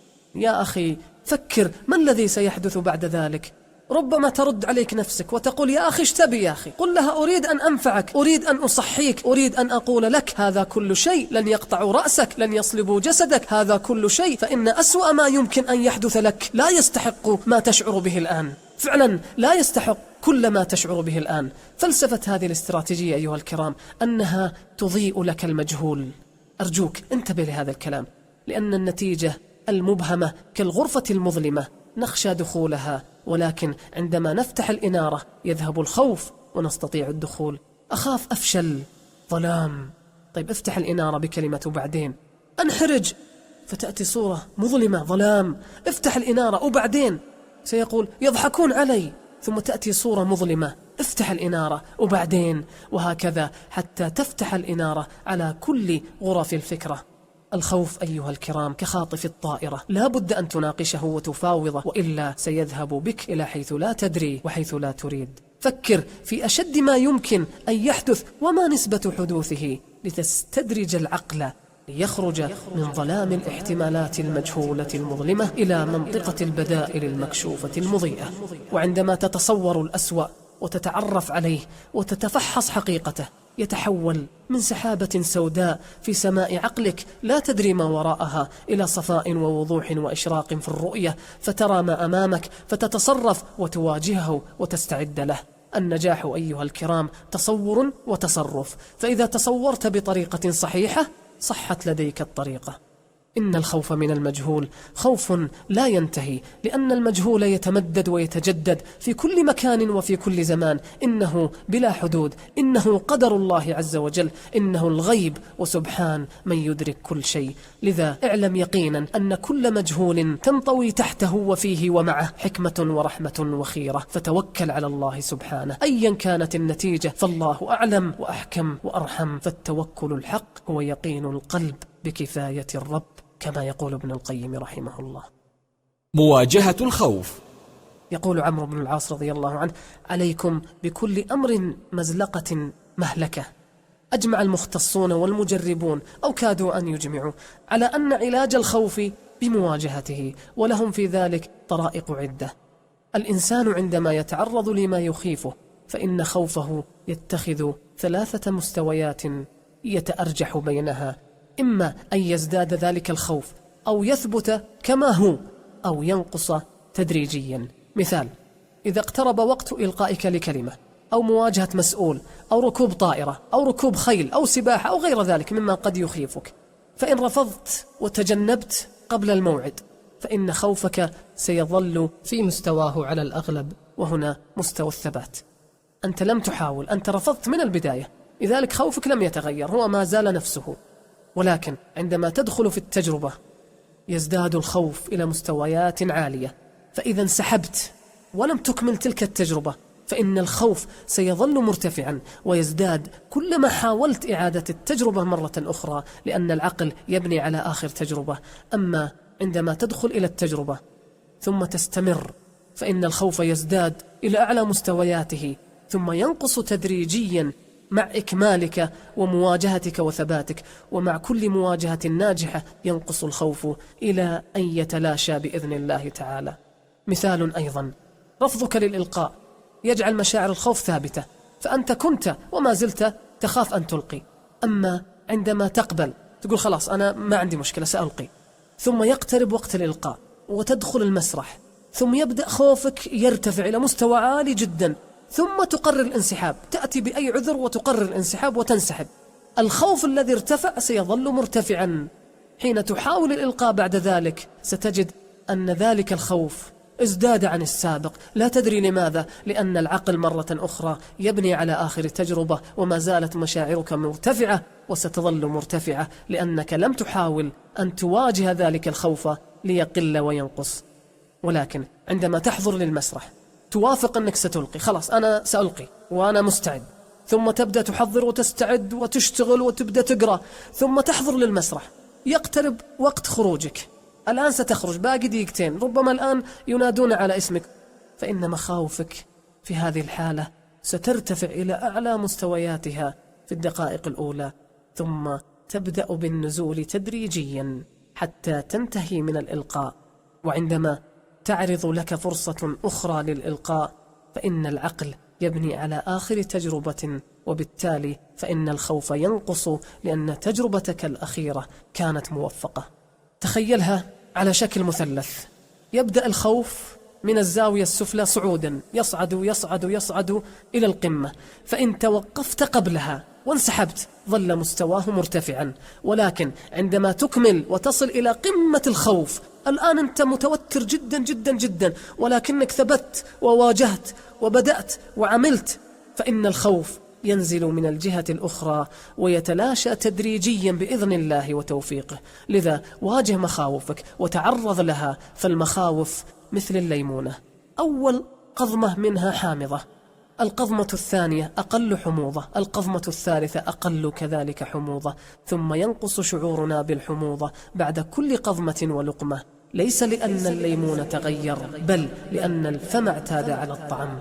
يا أخي فكر ما الذي سيحدث بعد ذلك. ربما ترد عليك نفسك وتقول يا أخي ايش تبي يا أخي. قل لها أريد أن أنفعك، أريد أن أصحيك، أريد أن أقول لك هذا كل شيء لن يقطعوا رأسك، لن يصلبوا جسدك، هذا كل شيء، فإن أسوأ ما يمكن أن يحدث لك لا يستحق ما تشعر به الآن. فعلا لا يستحق كل ما تشعر به الآن. فلسفة هذه الاستراتيجية أيها الكرام أنها تضيء لك المجهول. أرجوك انتبه لهذا الكلام، لأن النتيجة المبهمة كالغرفة المظلمة نخشى دخولها، ولكن عندما نفتح الإنارة يذهب الخوف ونستطيع الدخول. أخاف أفشل، ظلام. طيب افتح الإنارة بكلمة وبعدين أنحرج، فتأتي صورة مظلمة ظلام. افتح الإنارة وبعدين سيقول يضحكون علي، ثم تأتي صورة مظلمة. افتح الإنارة وبعدين، وهكذا حتى تفتح الإنارة على كل غرف الفكرة. الخوف أيها الكرام كخاطف الطائرة، لا بد أن تناقشه وتفاوضه، وإلا سيذهب بك إلى حيث لا تدري وحيث لا تريد. فكر في أشد ما يمكن أن يحدث وما نسبة حدوثه لتستدرج العقل ليخرج من ظلام الاحتمالات المجهولة المظلمة إلى منطقة البدائل المكشوفة المضيئة. وعندما تتصور الأسوأ وتتعرف عليه وتتفحص حقيقته، يتحول من سحابة سوداء في سماء عقلك لا تدري ما وراءها إلى صفاء ووضوح وإشراق في الرؤية، فترى ما أمامك فتتصرف وتواجهه وتستعد له. النجاح أيها الكرام تصور وتصرف، فإذا تصورت بطريقة صحيحة صحت لديك الطريقة. إن الخوف من المجهول خوف لا ينتهي، لأن المجهول يتمدد ويتجدد في كل مكان وفي كل زمان. إنه بلا حدود، إنه قدر الله عز وجل، إنه الغيب، وسبحان من يدرك كل شيء. لذا اعلم يقينا أن كل مجهول تنطوي تحته وفيه ومعه حكمة ورحمة وخيرة، فتوكل على الله سبحانه. أيا كانت النتيجة فالله أعلم وأحكم وأرحم، فالتوكل الحق هو يقين القلب بكفاية الرب، كما يقول ابن القيم رحمه الله. مواجهة الخوف. يقول عمرو بن العاص رضي الله عنه: عليكم بكل أمر مزلقة مهلكة. أجمع المختصون والمجربون أو كادوا أن يجمعوا على أن علاج الخوف بمواجهته، ولهم في ذلك طرائق عدة. الإنسان عندما يتعرض لما يخيفه فإن خوفه يتخذ ثلاثة مستويات يتأرجح بينها، إما أن يزداد ذلك الخوف أو يثبت كما هو أو ينقص تدريجيا. مثال: إذا اقترب وقت إلقائك لكلمة أو مواجهة مسؤول أو ركوب طائرة أو ركوب خيل أو سباحة أو غير ذلك مما قد يخيفك، فإن رفضت وتجنبت قبل الموعد فإن خوفك سيظل في مستواه على الأغلب، وهنا مستوى الثبات. أنت لم تحاول، أنت رفضت من البداية، لذلك خوفك لم يتغير، هو ما زال نفسه. ولكن عندما تدخل في التجربة يزداد الخوف إلى مستويات عالية، فإذا انسحبت ولم تكمل تلك التجربة فإن الخوف سيظل مرتفعا ويزداد كلما حاولت إعادة التجربة مرة أخرى، لأن العقل يبني على آخر تجربة. أما عندما تدخل إلى التجربة ثم تستمر فإن الخوف يزداد إلى أعلى مستوياته ثم ينقص تدريجيا مع إكمالك ومواجهتك وثباتك، ومع كل مواجهة ناجحة ينقص الخوف إلى أن يتلاشى بإذن الله تعالى. مثال أيضا، رفضك للإلقاء يجعل مشاعر الخوف ثابتة، فأنت كنت وما زلت تخاف أن تلقي. أما عندما تقبل تقول خلاص أنا ما عندي مشكلة سألقي، ثم يقترب وقت الإلقاء وتدخل المسرح، ثم يبدأ خوفك يرتفع إلى مستوى عالي جدا، ثم تقرر الانسحاب، تأتي بأي عذر وتقرر الانسحاب وتنسحب. الخوف الذي ارتفع سيظل مرتفعا. حين تحاول الإلقاء بعد ذلك ستجد أن ذلك الخوف ازداد عن السابق، لا تدري لماذا، لأن العقل مرة أخرى يبني على آخر تجربة وما زالت مشاعرك مرتفعة وستظل مرتفعة، لأنك لم تحاول أن تواجه ذلك الخوف ليقل وينقص. ولكن عندما تحضر للمسرح توافق أنك ستلقي، خلاص أنا سألقي وأنا مستعد، ثم تبدأ تحضر وتستعد وتشتغل وتبدأ تقرأ، ثم تحضر للمسرح، يقترب وقت خروجك، الآن ستخرج باقي دقيقتين، ربما الآن ينادون على اسمك، فإن مخاوفك في هذه الحالة سترتفع إلى أعلى مستوياتها في الدقائق الأولى، ثم تبدأ بالنزول تدريجيا حتى تنتهي من الإلقاء. وعندما تعرض لك فرصة أخرى للإلقاء فإن العقل يبني على آخر تجربة، وبالتالي فإن الخوف ينقص لأن تجربتك الأخيرة كانت موفقة. تخيلها على شكل مثلث، يبدأ الخوف من الزاوية السفلى صعودا، يصعد يصعد يصعد إلى القمة، فإن توقفت قبلها وانسحبت ظل مستواه مرتفعا. ولكن عندما تكمل وتصل إلى قمة الخوف، الآن أنت متوتر جدا جدا جدا، ولكنك ثبت وواجهت وبدأت وعملت، فإن الخوف ينزل من الجهة الأخرى ويتلاشى تدريجيا بإذن الله وتوفيقه. لذا واجه مخاوفك وتعرض لها، فالمخاوف مثل الليمونة، أول قضمة منها حامضة، القضمة الثانية أقل حموضة، القضمة الثالثة أقل كذلك حموضة، ثم ينقص شعورنا بالحموضة بعد كل قضمة ولقمة، ليس لأن الليمون تغير، بل لأن الفم اعتاد على الطعم.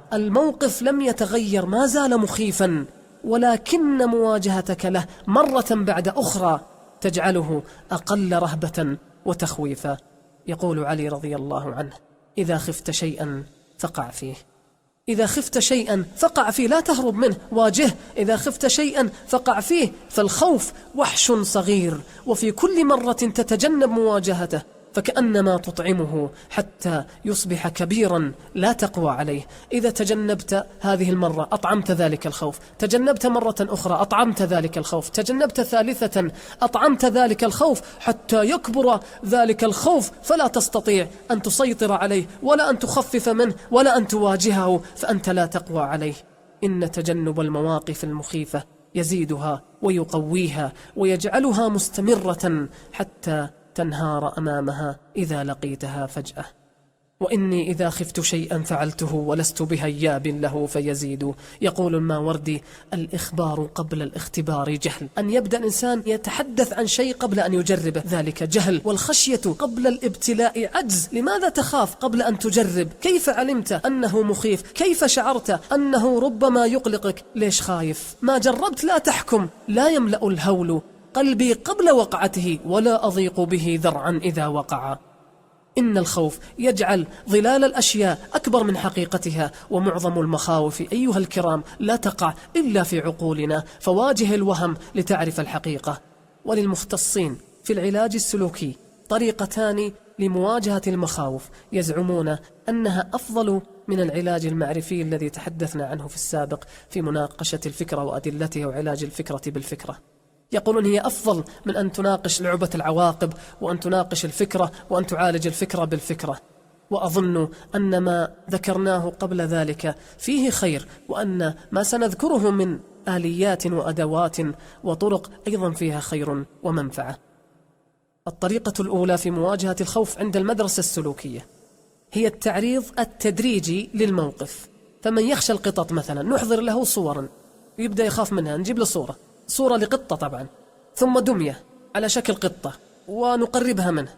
الموقف لم يتغير، ما زال مخيفا، ولكن مواجهتك له مرة بعد أخرى تجعله أقل رهبة وتخويفا. يقول علي رضي الله عنه: إذا خفت شيئا فقع فيه، إذا خفت شيئا فقع فيه، لا تهرب منه، واجه. إذا خفت شيئا فقع فيه، فالخوف وحش صغير، وفي كل مرة تتجنب مواجهته فكأنما تطعمه حتى يصبح كبيرا لا تقوى عليه. إذا تجنبت هذه المرة أطعمت ذلك الخوف، تجنبت مرة أخرى أطعمت ذلك الخوف، تجنبت ثالثة أطعمت ذلك الخوف، حتى يكبر ذلك الخوف فلا تستطيع أن تسيطر عليه ولا أن تخفف منه ولا أن تواجهه، فأنت لا تقوى عليه. إن تجنب المواقف المخيفة يزيدها ويقويها ويجعلها مستمرة حتى تنهار أمامها إذا لقيتها فجأة. وإني إذا خفت شيئا فعلته ولست بهياب له فيزيد. يقول الماوردي: الإخبار قبل الاختبار جهل، أن يبدأ الإنسان يتحدث عن شيء قبل أن يجربه ذلك جهل، والخشية قبل الابتلاء عجز. لماذا تخاف قبل أن تجرب؟ كيف علمت أنه مخيف؟ كيف شعرت أنه ربما يقلقك؟ ليش خايف؟ ما جربت؟ لا تحكم. لا يملأ الهول قلبي قبل وقعته ولا أضيق به ذرعا إذا وقع. إن الخوف يجعل ظلال الأشياء أكبر من حقيقتها، ومعظم المخاوف أيها الكرام لا تقع إلا في عقولنا، فواجه الوهم لتعرف الحقيقة. وللمختصين في العلاج السلوكي طريقتان لمواجهة المخاوف، يزعمون أنها أفضل من العلاج المعرفي الذي تحدثنا عنه في السابق في مناقشة الفكرة وأدلتها وعلاج الفكرة بالفكرة. يقولون هي أفضل من أن تناقش لعبة العواقب، وأن تناقش الفكرة، وأن تعالج الفكرة بالفكرة. وأظن أن ما ذكرناه قبل ذلك فيه خير، وأن ما سنذكره من آليات وأدوات وطرق أيضا فيها خير ومنفعة. الطريقة الأولى في مواجهة الخوف عند المدرسة السلوكية. هي التعريض التدريجي للموقف. فمن يخشى القطط مثلا نحضر له صورا يبدأ يخاف منها، نجيب له صورة صورة لقطة طبعا، ثم دمية على شكل قطة ونقربها منه،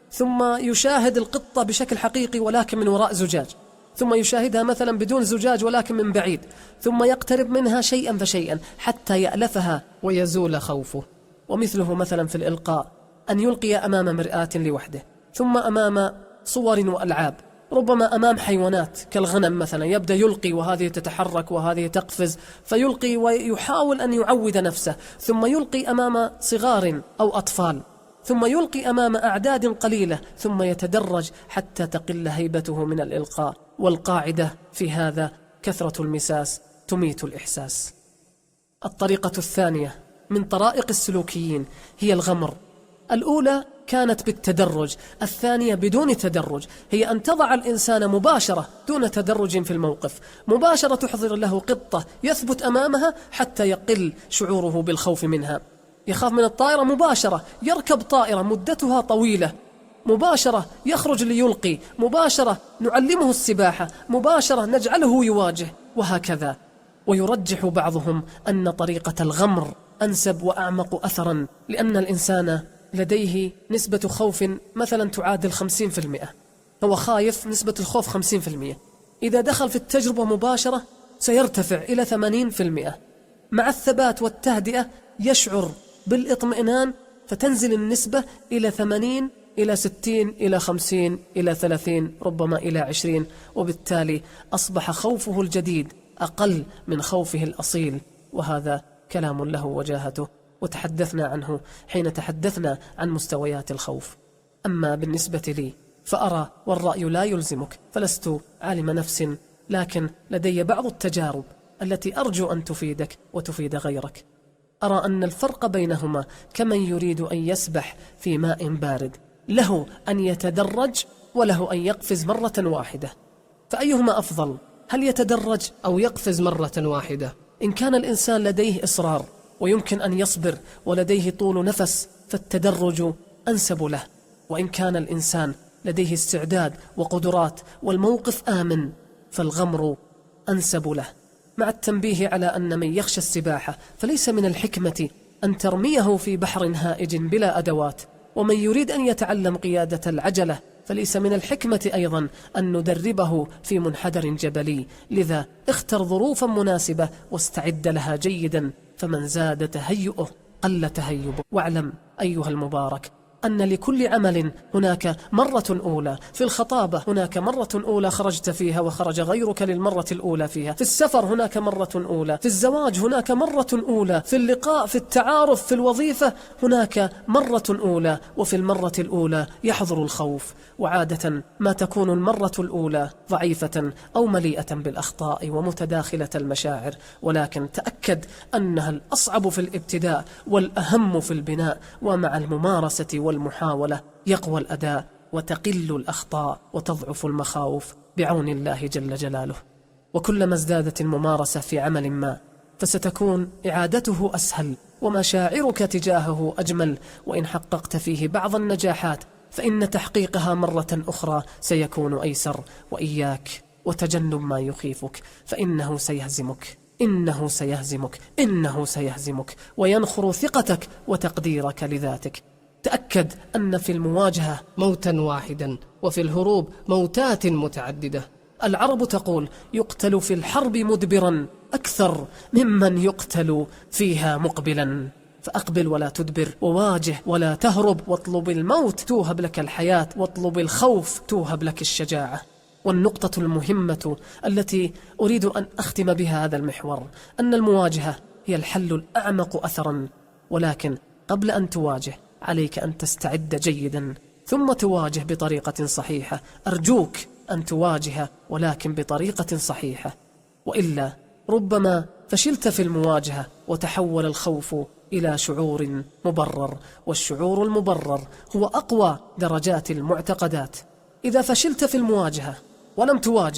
ثم يشاهد القطة بشكل حقيقي ولكن من وراء زجاج، ثم يشاهدها مثلا بدون زجاج ولكن من بعيد، ثم يقترب منها شيئا فشيئا حتى يألفها ويزول خوفه. ومثله مثلا في الإلقاء أن يلقي أمام مرآة لوحده، ثم أمام صور وألعاب، ربما أمام حيوانات كالغنم مثلا يبدأ يلقي وهذه تتحرك وهذه تقفز، فيلقي ويحاول أن يعود نفسه، ثم يلقي أمام صغار أو أطفال، ثم يلقي أمام أعداد قليلة، ثم يتدرج حتى تقل هيبته من الإلقاء. والقاعدة في هذا كثرة المساس تميت الإحساس. الطريقة الثانية من طرائق السلوكيين هي الغمر. الأولى كانت بالتدرج، الثانية بدون تدرج، هي أن تضع الإنسان مباشرة دون تدرج في الموقف، مباشرة تحضر له قطة يثبت أمامها حتى يقل شعوره بالخوف منها. يخاف من الطائرة مباشرة يركب طائرة مدتها طويلة، مباشرة يخرج ليلقي، مباشرة نعلمه السباحة، مباشرة نجعله يواجه، وهكذا. ويرجح بعضهم أن طريقة الغمر أنسب وأعمق أثرا، لأن الإنسان لديه نسبة خوف مثلا تعادل خمسين في المئة، هو خايف نسبة الخوف خمسين في المئة، إذا دخل في التجربة مباشرة سيرتفع إلى ثمانين في المئة، مع الثبات والتهدئة يشعر بالاطمئنان فتنزل النسبة إلى ثمانين إلى ستين إلى خمسين إلى ثلاثين ربما إلى عشرين، وبالتالي أصبح خوفه الجديد أقل من خوفه الأصيل. وهذا كلام له وجاهته، وتحدثنا عنه حين تحدثنا عن مستويات الخوف. أما بالنسبة لي فأرى، والرأي لا يلزمك، فلست عالم نفس، لكن لدي بعض التجارب التي أرجو أن تفيدك وتفيد غيرك. أرى أن الفرق بينهما كمن يريد أن يسبح في ماء بارد، له أن يتدرج وله أن يقفز مرة واحدة، فأيهما أفضل؟ هل يتدرج أو يقفز مرة واحدة؟ إن كان الإنسان لديه إصرار ويمكن أن يصبر ولديه طول نفس فالتدرج أنسب له، وإن كان الإنسان لديه استعداد وقدرات والموقف آمن فالغمر أنسب له، مع التنبيه على أن من يخشى السباحة فليس من الحكمة أن ترميه في بحر هائج بلا أدوات، ومن يريد أن يتعلم قيادة العجلة فليس من الحكمة أيضا أن ندربه في منحدر جبلي، لذا اختر ظروفا مناسبة واستعد لها جيدا، فمن زاد تهيئه قل تهيبه. واعلم أيها المبارك أن لكل عمل هناك مرة أولى، في الخطابة هناك مرة أولى خرجت فيها وخرج غيرك للمرة الأولى فيها، في السفر هناك مرة أولى، في الزواج هناك مرة أولى، في اللقاء، في التعارف، في الوظيفة هناك مرة أولى، وفي المرة الأولى يحضر الخوف. وعادة ما تكون المرة الأولى ضعيفة أو مليئة بالأخطاء ومتداخلة المشاعر، ولكن تأكد أنها الأصعب في الابتداء والأهم في البناء، ومع الممارسة والمحاولة يقوى الأداء وتقل الأخطاء وتضعف المخاوف بعون الله جل جلاله. وكلما ازدادت الممارسة في عمل ما فستكون إعادته أسهل ومشاعرك تجاهه أجمل، وإن حققت فيه بعض النجاحات فإن تحقيقها مرة أخرى سيكون أيسر. وإياك وتجنب ما يخيفك فإنه سيهزمك، إنه سيهزمك، إنه سيهزمك، وينخر ثقتك وتقديرك لذاتك. تأكد أن في المواجهة موتا واحدا وفي الهروب موتات متعددة. العرب تقول يقتل في الحرب مدبرا أكثر ممن يقتل فيها مقبلا، فأقبل ولا تدبر، وواجه ولا تهرب، واطلب الموت توهب لك الحياة، واطلب الخوف توهب لك الشجاعة. والنقطة المهمة التي أريد أن أختم بها هذا المحور أن المواجهة هي الحل الأعمق أثرا، ولكن قبل أن تواجه عليك أن تستعد جيدا ثم تواجه بطريقة صحيحة. أرجوك أن تواجه ولكن بطريقة صحيحة، وإلا ربما فشلت في المواجهة وتحول الخوف إلى شعور مبرر، والشعور المبرر هو أقوى درجات المعتقدات. إذا فشلت في المواجهة ولم تواجه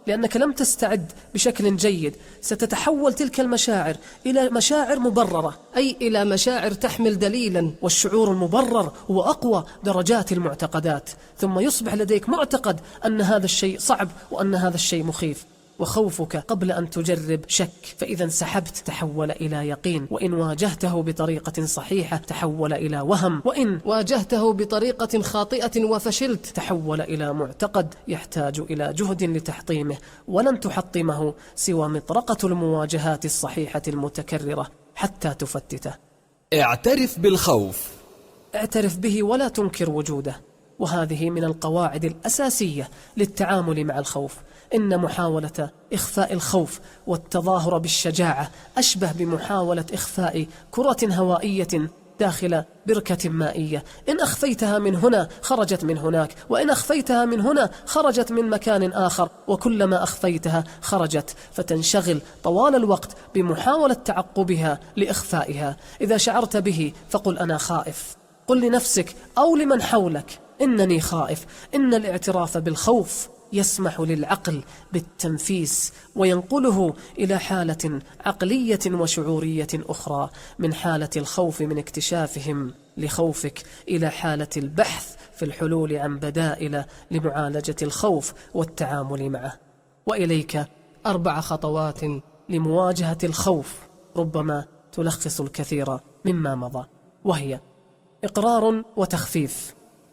لأنك لم تستعد بشكل جيد، ستتحول تلك المشاعر إلى مشاعر مبررة، أي إلى مشاعر تحمل دليلا. والشعور المبرر هو أقوى درجات المعتقدات، ثم يصبح لديك معتقد أن هذا الشيء صعب وأن هذا الشيء مخيف، وخوفك قبل أن تجرب شك، فإذا انسحبت تحول إلى يقين، وإن واجهته بطريقة صحيحة تحول إلى وهم، وإن واجهته بطريقة خاطئة وفشلت تحول إلى معتقد يحتاج إلى جهد لتحطيمه، ولن تحطمه سوى مطرقة المواجهات الصحيحة المتكررة حتى تفتته. اعترف بالخوف. اعترف به ولا تنكر وجوده، وهذه من القواعد الأساسية للتعامل مع الخوف. إن محاولة إخفاء الخوف والتظاهر بالشجاعة أشبه بمحاولة إخفاء كرة هوائية داخل بركة مائية، إن أخفيتها من هنا خرجت من هناك، وإن أخفيتها من هنا خرجت من مكان آخر، وكلما أخفيتها خرجت، فتنشغل طوال الوقت بمحاولة تعقبها لإخفائها. إذا شعرت به فقل أنا خائف، قل لنفسك أو لمن حولك إنني خائف. إن الاعتراف بالخوف يسمح للعقل بالتنفيس وينقله إلى حالة عقلية وشعورية أخرى، من حالة الخوف من اكتشافهم لخوفك إلى حالة البحث في الحلول عن بدائل لمعالجة الخوف والتعامل معه. وإليك أربع خطوات لمواجهة الخوف ربما تلخص الكثير مما مضى، وهي إقرار وتخفيف،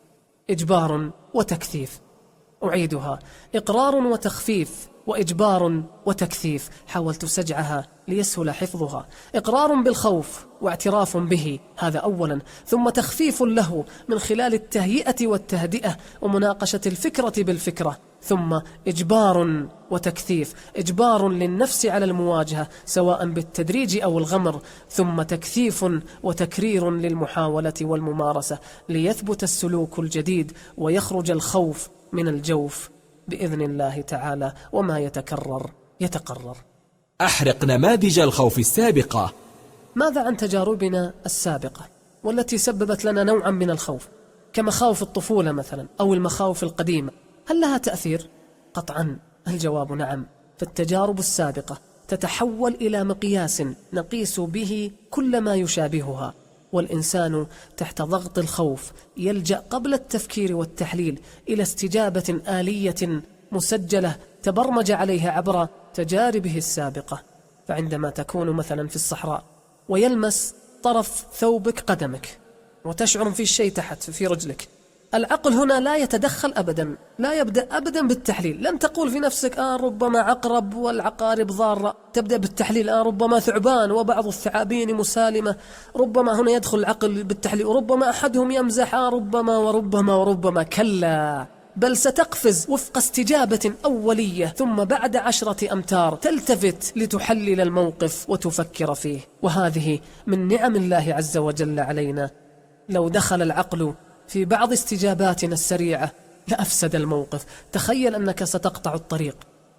إجبار وتكثيف. أعيدها: إقرار وتخفيف، وإجبار وتكثيف. حاولت سجعها ليسهل حفظها. إقرار بالخوف واعتراف به، هذا أولا، ثم تخفيف له من خلال التهيئة والتهدئة ومناقشة الفكرة بالفكرة، ثم إجبار وتكثيف، إجبار للنفس على المواجهة سواء بالتدريج أو الغمر، ثم تكثيف وتكرير للمحاولة والممارسة ليثبت السلوك الجديد ويخرج الخوف من الجوف بإذن الله تعالى، وما يتكرر يتقرر. أحرق نماذج الخوف السابقة. ماذا عن تجاربنا السابقة والتي سببت لنا نوعا من الخوف، كمخاوف الطفولة مثلا أو المخاوف القديمة؟ هل لها تأثير؟ قطعا الجواب نعم. فالتجارب السابقة تتحول إلى مقياس نقيس به كل ما يشابهها، والإنسان تحت ضغط الخوف يلجأ قبل التفكير والتحليل إلى استجابة آلية مسجلة تبرمج عليها عبر تجاربه السابقة. فعندما تكون مثلا في الصحراء ويلمس طرف ثوبك قدمك وتشعر في شيء تحت في رجلك، العقل هنا لا يتدخل أبدا، لا يبدأ أبدا بالتحليل. لن تقول في نفسك آه ربما عقرب والعقارب ضارة، تبدأ بالتحليل آه ربما ثعبان وبعض الثعابين مسالمة، ربما هنا يدخل العقل بالتحليل، وربما أحدهم يمزح آه ربما وربما وربما. كلا، بل ستقفز وفق استجابة أولية، ثم بعد عشرة أمتار تلتفت لتحلل الموقف وتفكر فيه. وهذه من نعم الله عز وجل علينا. لو دخل العقل في بعض استجاباتنا السريعة لأفسد الموقف. تخيل أنك ستقطع الطريق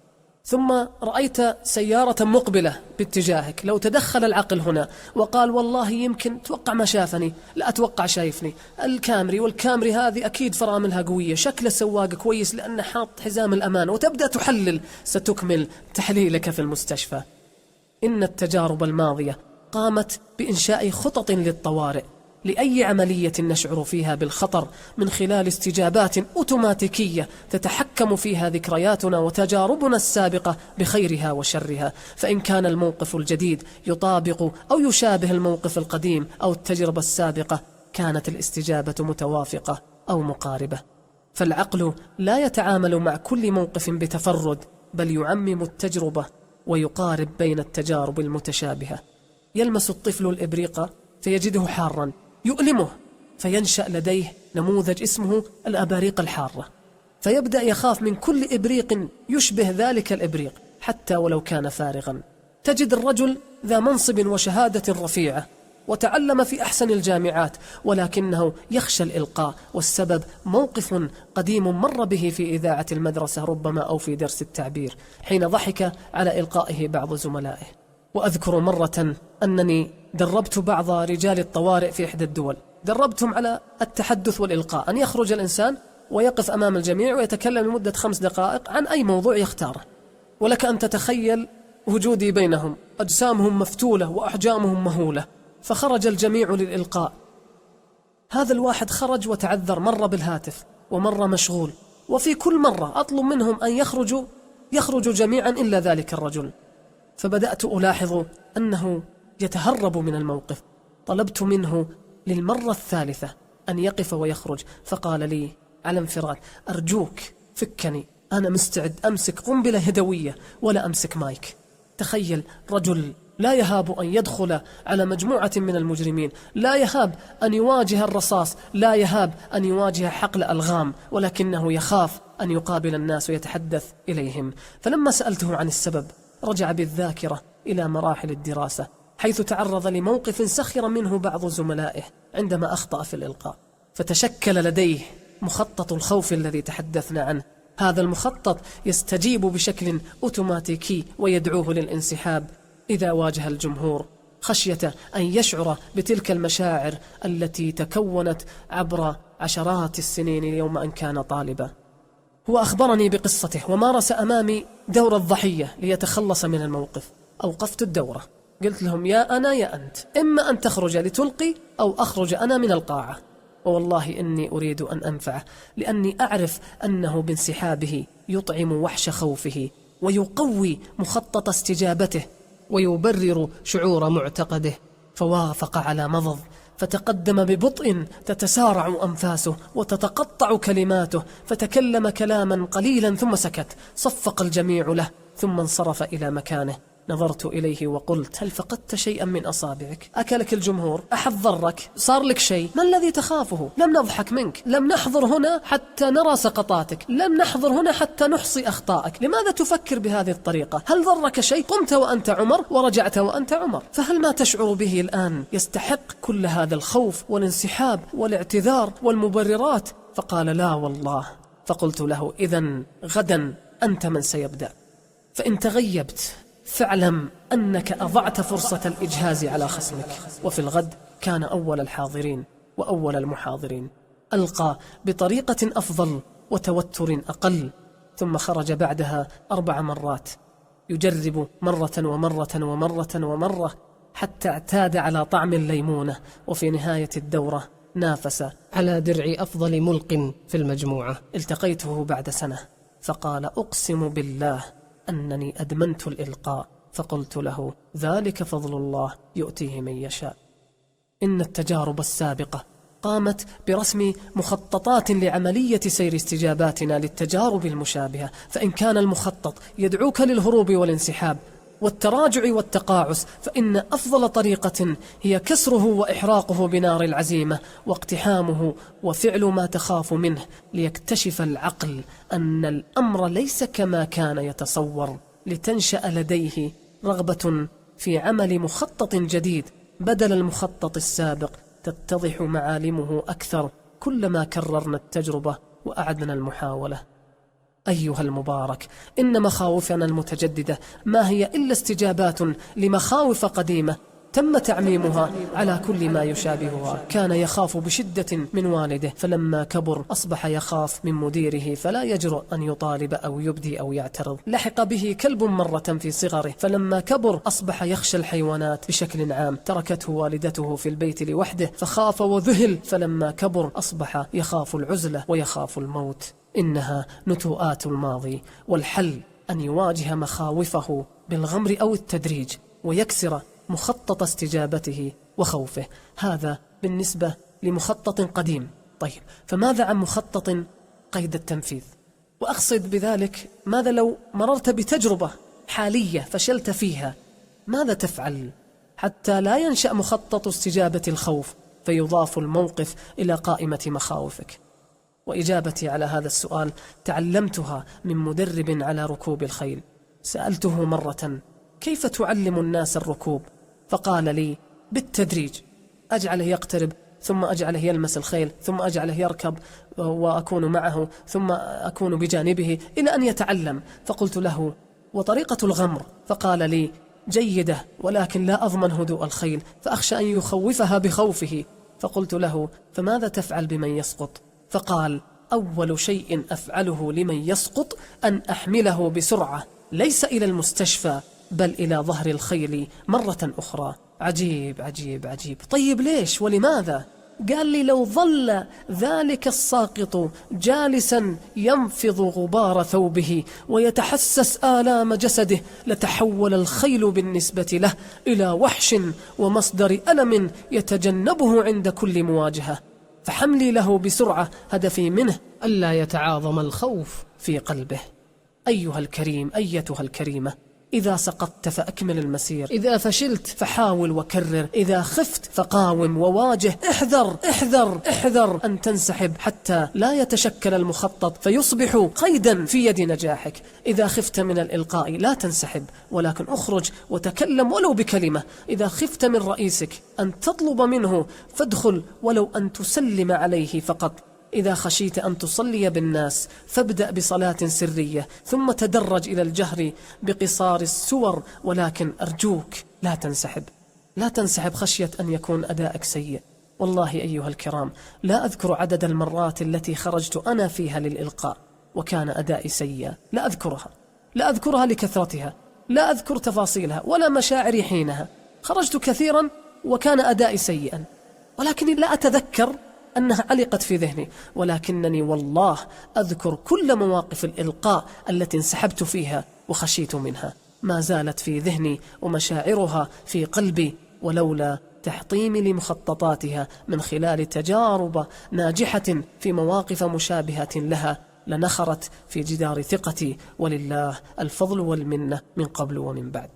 ثم رأيت سيارة مقبلة باتجاهك، لو تدخل العقل هنا وقال والله يمكن توقع ما شافني، لا أتوقع شايفني، الكامري والكامري هذه أكيد فراملها قوية، شكل السواق كويس لأنه حاط حزام الأمان، وتبدأ تحلل، ستكمل تحليلك في المستشفى. إن التجارب الماضية قامت بإنشاء خطط للطوارئ لأي عملية نشعر فيها بالخطر من خلال استجابات أوتوماتيكية تتحكم فيها ذكرياتنا وتجاربنا السابقة بخيرها وشرها. فإن كان الموقف الجديد يطابق أو يشابه الموقف القديم أو التجربة السابقة، كانت الاستجابة متوافقة أو مقاربة. فالعقل لا يتعامل مع كل موقف بتفرد، بل يعمم التجربة ويقارب بين التجارب المتشابهة. يلمس الطفل الإبريق فيجده حارا يؤلمه، فينشأ لديه نموذج اسمه الأباريق الحارة، فيبدأ يخاف من كل إبريق يشبه ذلك الإبريق حتى ولو كان فارغا. تجد الرجل ذا منصب وشهادة رفيعة وتعلم في أحسن الجامعات، ولكنه يخشى الإلقاء، والسبب موقف قديم مر به في إذاعة المدرسة ربما أو في درس التعبير حين ضحك على إلقائه بعض زملائه. وأذكر مرة أنني دربت بعض رجال الطوارئ في إحدى الدول، دربتهم على التحدث والإلقاء، أن يخرج الإنسان ويقف أمام الجميع ويتكلم لمدة خمس دقائق عن أي موضوع يختاره. ولك أن تتخيل وجودي بينهم، أجسامهم مفتولة وأحجامهم مهولة، فخرج الجميع للإلقاء. هذا الواحد خرج وتعذر، مرة بالهاتف ومرة مشغول، وفي كل مرة أطلب منهم أن يخرجوا يخرجوا جميعا إلا ذلك الرجل. فبدأت ألاحظ أنه يتهرب من الموقف. طلبت منه للمرة الثالثة أن يقف ويخرج، فقال لي على انفراد: أرجوك فكني، أنا مستعد أمسك قنبلة يدوية ولا أمسك مايك. تخيل رجل لا يهاب أن يدخل على مجموعة من المجرمين، لا يهاب أن يواجه الرصاص، لا يهاب أن يواجه حقل ألغام، ولكنه يخاف أن يقابل الناس ويتحدث إليهم. فلما سألته عن السبب رجع بالذاكرة إلى مراحل الدراسة، حيث تعرض لموقف سخر منه بعض زملائه عندما أخطأ في الإلقاء، فتشكل لديه مخطط الخوف الذي تحدثنا عنه. هذا المخطط يستجيب بشكل أوتوماتيكي ويدعوه للانسحاب إذا واجه الجمهور، خشية أن يشعر بتلك المشاعر التي تكونت عبر عشرات السنين يوم أن كان طالبا. هو أخبرني بقصته ومارس أمامي دور الضحية ليتخلص من الموقف. أوقفت الدورة، قلت لهم: يا أنا يا أنت، إما أن تخرج لتلقي أو أخرج أنا من القاعة. ووالله إني أريد أن أنفعه، لأني أعرف أنه بانسحابه يطعم وحش خوفه ويقوي مخطط استجابته ويبرر شعور معتقده. فوافق على مضض، فتقدم ببطء تتسارع أنفاسه وتتقطع كلماته، فتكلم كلاما قليلا ثم سكت. صفق الجميع له ثم انصرف إلى مكانه. نظرت إليه وقلت: هل فقدت شيئا من أصابعك؟ أكلك الجمهور؟ أحد ضرك؟ صار لك شيء؟ ما الذي تخافه؟ لم نضحك منك، لم نحضر هنا حتى نرى سقطاتك، لم نحضر هنا حتى نحصي أخطائك. لماذا تفكر بهذه الطريقة؟ هل ضرك شيء؟ قمت وأنت عمر ورجعت وأنت عمر، فهل ما تشعر به الآن يستحق كل هذا الخوف والانسحاب والاعتذار والمبررات؟ فقال: لا والله. فقلت له: إذن غدا أنت من سيبدأ، فإن تغيبت فاعلم أنك أضعت فرصة الإجهاز على خصمك. وفي الغد كان أول الحاضرين وأول المحاضرين. ألقى بطريقة أفضل وتوتر أقل، ثم خرج بعدها أربع مرات يجرب مرة ومرة ومرة ومرة حتى اعتاد على طعم الليمونة. وفي نهاية الدورة نافس على درع أفضل ملق في المجموعة. التقيته بعد سنة فقال: أقسم بالله أنني أدمنت الإلقاء. فقلت له: ذلك فضل الله يؤتيه من يشاء. إن التجارب السابقة قامت برسم مخططات لعملية سير استجاباتنا للتجارب المشابهة، فإن كان المخطط يدعوك للهروب والانسحاب والتراجع والتقاعس، فإن أفضل طريقة هي كسره وإحراقه بنار العزيمة واقتحامه وفعل ما تخاف منه، ليكتشف العقل أن الأمر ليس كما كان يتصور، لتنشأ لديه رغبة في عمل مخطط جديد بدل المخطط السابق، تتضح معالمه أكثر كلما كررنا التجربة وأعدنا المحاولة. أيها المبارك، إن مخاوفنا المتجددة ما هي إلا استجابات لمخاوف قديمة تم تعميمها على كل ما يشابهها. كان يخاف بشدة من والده، فلما كبر أصبح يخاف من مديره فلا يجرؤ أن يطالب أو يبدي أو يعترض. لحق به كلب مرة في صغره، فلما كبر أصبح يخشى الحيوانات بشكل عام. تركته والدته في البيت لوحده فخاف وذهل، فلما كبر أصبح يخاف العزلة ويخاف الموت. إنها نتوءات الماضي، والحل أن يواجه مخاوفه بالغمر أو التدريج ويكسر مخطط استجابته وخوفه. هذا بالنسبة لمخطط قديم. طيب، فماذا عن مخطط قيد التنفيذ؟ وأقصد بذلك، ماذا لو مررت بتجربة حالية فشلت فيها؟ ماذا تفعل حتى لا ينشأ مخطط استجابة الخوف فيضاف الموقف إلى قائمة مخاوفك؟ وإجابتي على هذا السؤال تعلمتها من مدرب على ركوب الخيل. سألته مرة: كيف تعلم الناس الركوب؟ فقال لي: بالتدريج، أجعله يقترب ثم أجعله يلمس الخيل ثم أجعله يركب وأكون معه ثم أكون بجانبه إلى أن يتعلم. فقلت له: وطريقة الغمر؟ فقال لي: جيدة، ولكن لا أضمن هدوء الخيل فأخشى أن يخوفها بخوفه. فقلت له: فماذا تفعل بمن يسقط؟ فقال: أول شيء أفعله لمن يسقط أن أحمله بسرعة ليس إلى المستشفى بل إلى ظهر الخيل مرة أخرى. عجيب عجيب عجيب. طيب ليش ولماذا؟ قال لي لو ظل ذلك الساقط جالسا ينفض غبار ثوبه ويتحسس آلام جسده لتحول الخيل بالنسبة له إلى وحش ومصدر ألم يتجنبه عند كل مواجهة، فحملي له بسرعة هدفي منه ألا يتعاظم الخوف في قلبه. أيها الكريم، أيتها الكريمة، إذا سقطت فأكمل المسير، إذا فشلت فحاول وكرر، إذا خفت فقاوم وواجه. احذر احذر احذر أن تنسحب حتى لا يتشكل المخطط فيصبح قيدا في يد نجاحك. إذا خفت من الإلقاء لا تنسحب، ولكن أخرج وتكلم ولو بكلمة. إذا خفت من رئيسك أن تطلب منه فادخل ولو أن تسلم عليه فقط. إذا خشيت أن تصلي بالناس فابدأ بصلاة سرية ثم تدرج إلى الجهر بقصار السور، ولكن أرجوك لا تنسحب، لا تنسحب خشية أن يكون أداءك سيء. والله أيها الكرام لا أذكر عدد المرات التي خرجت أنا فيها للإلقاء وكان أدائي سيئا، لا أذكرها، لا أذكرها لكثرتها، لا أذكر تفاصيلها ولا مشاعري حينها. خرجت كثيرا وكان أدائي سيئا، ولكني لا أتذكر أنها علقت في ذهني، ولكنني والله أذكر كل مواقف الإلقاء التي انسحبت فيها وخشيت منها، ما زالت في ذهني ومشاعرها في قلبي، ولولا تحطيمي لمخططاتها من خلال تجارب ناجحة في مواقف مشابهة لها لنخرت في جدار ثقتي، ولله الفضل والمنة من قبل ومن بعد.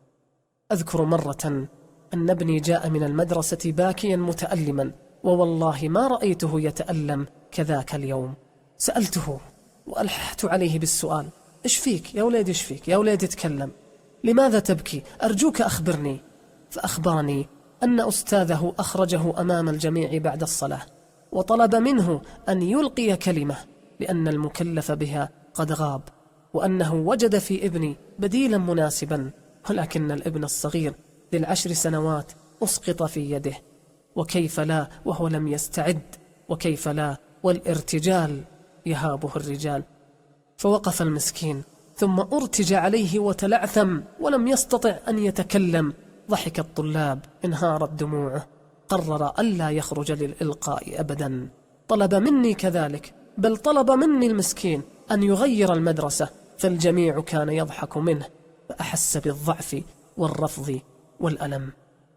أذكر مرة أن ابني جاء من المدرسة باكيا متألما، ووالله ما رأيته يتألم كذاك اليوم. سألته وألححت عليه بالسؤال: إيش فيك يا وليد، إيش فيك يا وليد، اتكلم، لماذا تبكي؟ أرجوك أخبرني. فأخبرني أن أستاذه أخرجه أمام الجميع بعد الصلاة وطلب منه أن يلقي كلمة لأن المكلف بها قد غاب، وأنه وجد في ابني بديلا مناسبا، ولكن الابن الصغير ذي العشر سنوات أسقط في يده. وكيف لا وهو لم يستعد، وكيف لا والارتجال يهابه الرجال. فوقف المسكين ثم ارتج عليه وتلعثم ولم يستطع أن يتكلم. ضحك الطلاب، انهارت دموعه، قرر ألا يخرج للإلقاء أبدا. طلب مني كذلك، بل طلب مني المسكين أن يغير المدرسة، فالجميع كان يضحك منه، فأحس بالضعف والرفض والألم.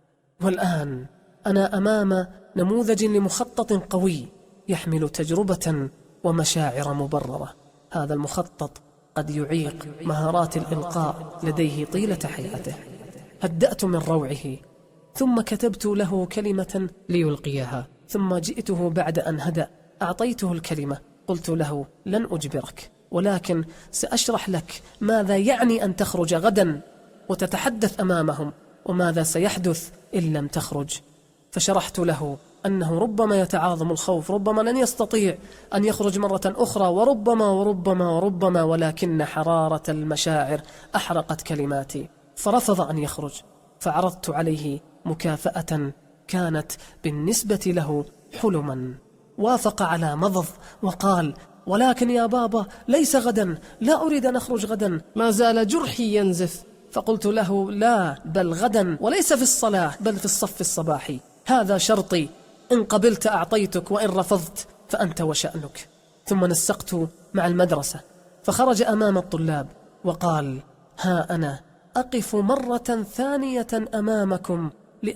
والآن أنا أمام نموذج لمخطط قوي يحمل تجربة ومشاعر مبررة. هذا المخطط قد يعيق مهارات الإلقاء لديه طيلة حياته. هدأت من روعه ثم كتبت له كلمة ليلقيها، ثم جئته بعد أن هدأ أعطيته الكلمة. قلت له: لن أجبرك، ولكن سأشرح لك ماذا يعني أن تخرج غدا وتتحدث أمامهم، وماذا سيحدث إن لم تخرج. فشرحت له أنه ربما يتعاظم الخوف، ربما لن يستطيع أن يخرج مرة أخرى، وربما وربما وربما، ولكن حرارة المشاعر أحرقت كلماتي فرفض أن يخرج. فعرضت عليه مكافأة كانت بالنسبة له حلما. وافق على مضض وقال: ولكن يا بابا ليس غدا، لا أريد أن أخرج غدا، ما زال جرحي ينزف. فقلت له: لا، بل غدا، وليس في الصلاة بل في الصف الصباحي، هذا شرطي، إن قبلت أعطيتك وإن رفضت فأنت وشأنك. ثم نسقت مع المدرسة، فخرج أمام الطلاب وقال: ها أنا أقف مرة ثانية أمامكم،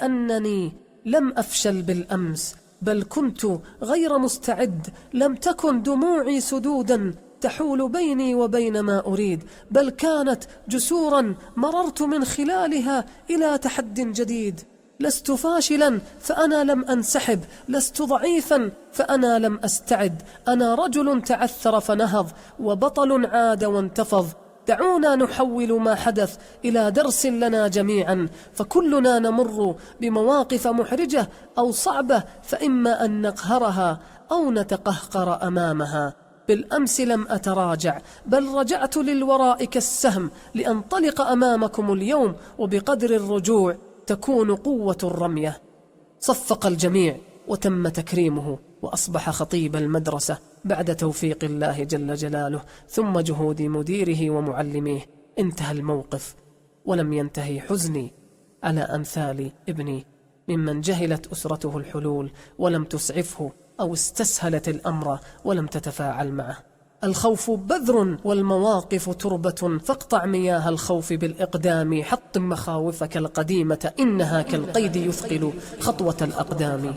لأنني لم أفشل بالأمس، بل كنت غير مستعد، لم تكن دموعي سدودا تحول بيني وبين ما أريد، بل كانت جسورا مررت من خلالها إلى تحد جديد. لست فاشلا فأنا لم أنسحب، لست ضعيفا فأنا لم أستعد، أنا رجل تعثر فنهض، وبطل عاد وانتفض. دعونا نحول ما حدث إلى درس لنا جميعا، فكلنا نمر بمواقف محرجة أو صعبة، فإما أن نقهرها أو نتقهقر أمامها. بالأمس لم أتراجع، بل رجعت للوراء كالسهم لأنطلق أمامكم اليوم، وبقدر الرجوع تكون قوة الرمية. صفق الجميع وتم تكريمه، وأصبح خطيب المدرسة بعد توفيق الله جل جلاله ثم جهود مديره ومعلميه. انتهى الموقف، ولم ينتهي حزني على أمثال ابني ممن جهلت أسرته الحلول ولم تسعفه، أو استسهلت الأمر ولم تتفاعل معه. الخوف بذر والمواقف تربة، فاقطع مياه الخوف بالإقدام. حطم مخاوفك القديمة، إنها كالقيد يثقل خطوة الأقدام.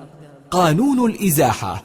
قانون الإزاحة.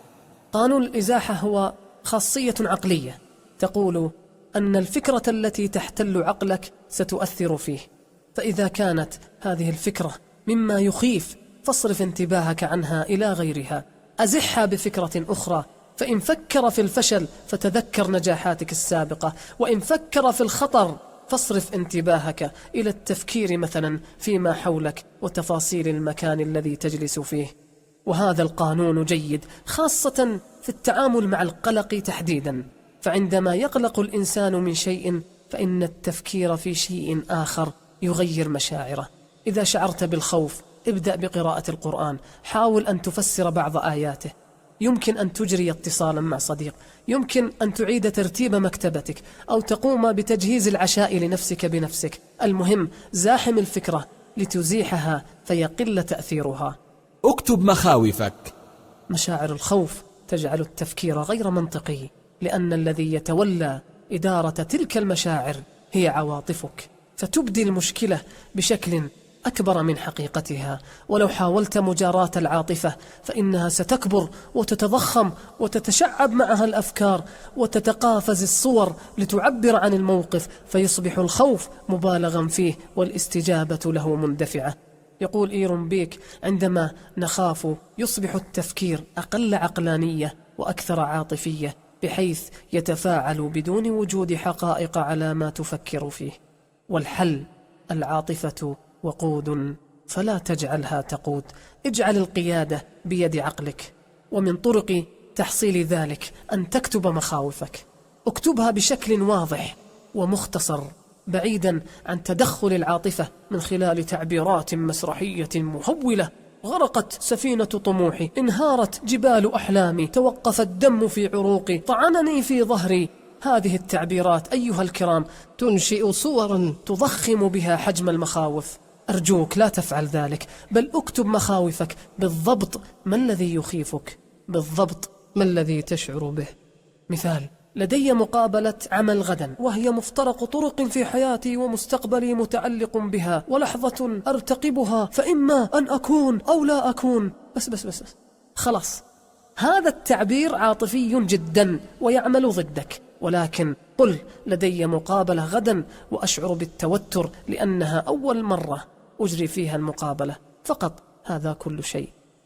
قانون الإزاحة هو خاصية عقلية تقول أن الفكرة التي تحتل عقلك ستؤثر فيه، فإذا كانت هذه الفكرة مما يخيف فاصرف انتباهك عنها إلى غيرها، أزحها بفكرة أخرى. فإن فكر في الفشل فتذكر نجاحاتك السابقة، وإن فكر في الخطر فاصرف انتباهك إلى التفكير مثلا فيما حولك وتفاصيل المكان الذي تجلس فيه. وهذا القانون جيد خاصة في التعامل مع القلق تحديدا، فعندما يقلق الإنسان من شيء فإن التفكير في شيء آخر يغير مشاعره. إذا شعرت بالخوف ابدأ بقراءة القرآن، حاول أن تفسر بعض آياته، يمكن أن تجري اتصالا مع صديق، يمكن أن تعيد ترتيب مكتبتك، أو تقوم بتجهيز العشاء لنفسك بنفسك. المهم زاحم الفكرة لتزيحها فيقل تأثيرها. اكتب مخاوفك. مشاعر الخوف تجعل التفكير غير منطقي، لأن الذي يتولى إدارة تلك المشاعر هي عواطفك، فتبدي المشكلة بشكل أكبر من حقيقتها. ولو حاولت مجاراة العاطفة فإنها ستكبر وتتضخم وتتشعب معها الأفكار وتتقافز الصور لتعبر عن الموقف، فيصبح الخوف مبالغا فيه والاستجابة له مندفعة. يقول إيرون بيك: عندما نخاف يصبح التفكير أقل عقلانية وأكثر عاطفية، بحيث يتفاعل بدون وجود حقائق على ما تفكر فيه. والحل العاطفة وقود فلا تجعلها تقود، اجعل القيادة بيد عقلك. ومن طرق تحصيل ذلك أن تكتب مخاوفك، اكتبها بشكل واضح ومختصر بعيدا عن تدخل العاطفة من خلال تعبيرات مسرحية مهولة. غرقت سفينة طموحي، انهارت جبال أحلامي، توقف الدم في عروقي، طعنني في ظهري. هذه التعبيرات أيها الكرام تنشئ صورا تضخم بها حجم المخاوف. أرجوك لا تفعل ذلك، بل اكتب مخاوفك بالضبط. ما الذي يخيفك؟ بالضبط ما الذي تشعر به؟ مثال: لدي مقابلة عمل غدا، وهي مفترق طرق في حياتي ومستقبلي متعلق بها، ولحظة أرتقبها، فإما أن أكون أو لا أكون. بس بس بس, بس. خلاص، هذا التعبير عاطفي جدا ويعمل ضدك، ولكن قل: لدي مقابلة غدا وأشعر بالتوتر لأنها أول مرة أجري فيها المقابلة، فقط. هذا كل شيء.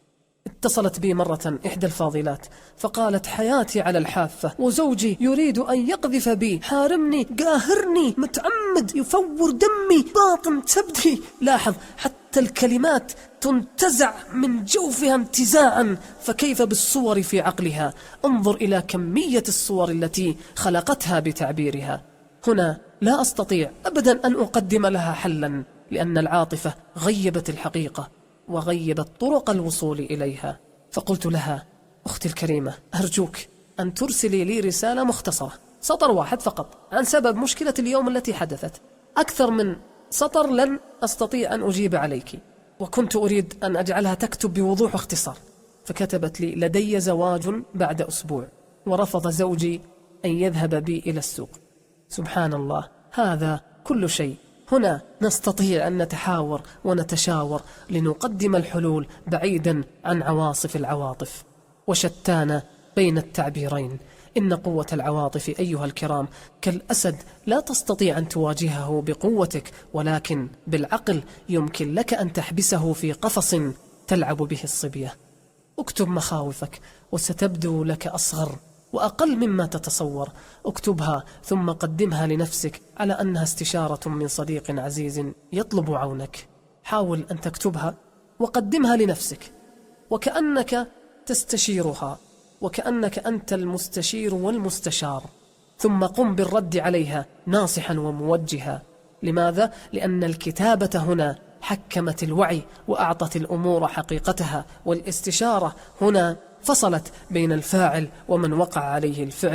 اتصلت بي مرة إحدى الفاضلات فقالت: حياتي على الحافة، وزوجي يريد أن يقذف بي، حارمني، قاهرني، متعمد، يفور دمي، باطن تبدي. لاحظ، حتى الكلمات تنتزع من جوفها انتزاعا، فكيف بالصور في عقلها؟ انظر إلى كمية الصور التي خلقتها بتعبيرها. هنا لا أستطيع أبدا أن أقدم لها حلا، لأن العاطفة غيبت الحقيقة وغيبت طرق الوصول إليها. فقلت لها: أختي الكريمة، أرجوك أن ترسلي لي رسالة مختصرة، سطر واحد فقط، عن سبب مشكلة اليوم التي حدثت. أكثر من سطر لن أستطيع أن أجيب عليك. وكنت أريد أن أجعلها تكتب بوضوح واختصار. فكتبت لي: لدي زواج بعد أسبوع، ورفض زوجي أن يذهب بي إلى السوق. سبحان الله، هذا كل شيء. هنا نستطيع أن نتحاور ونتشاور لنقدم الحلول بعيدا عن عواصف العواطف. وشتان بين التعبيرين. إن قوة العواطف أيها الكرام كالأسد، لا تستطيع أن تواجهه بقوتك، ولكن بالعقل يمكن لك أن تحبسه في قفص تلعب به الصبية. اكتب مخاوفك وستبدو لك أصغر وأقل مما تتصور. اكتبها ثم قدمها لنفسك على أنها استشارة من صديق عزيز يطلب عونك. حاول أن تكتبها وقدمها لنفسك وكأنك تستشيرها، وكأنك أنت المستشير والمستشار، ثم قم بالرد عليها ناصحا وموجها. لماذا؟ لأن الكتابة هنا حكمت الوعي وأعطت الأمور حقيقتها، والاستشارة هنا فصلت بين الفاعل ومن وقع عليه الفعل.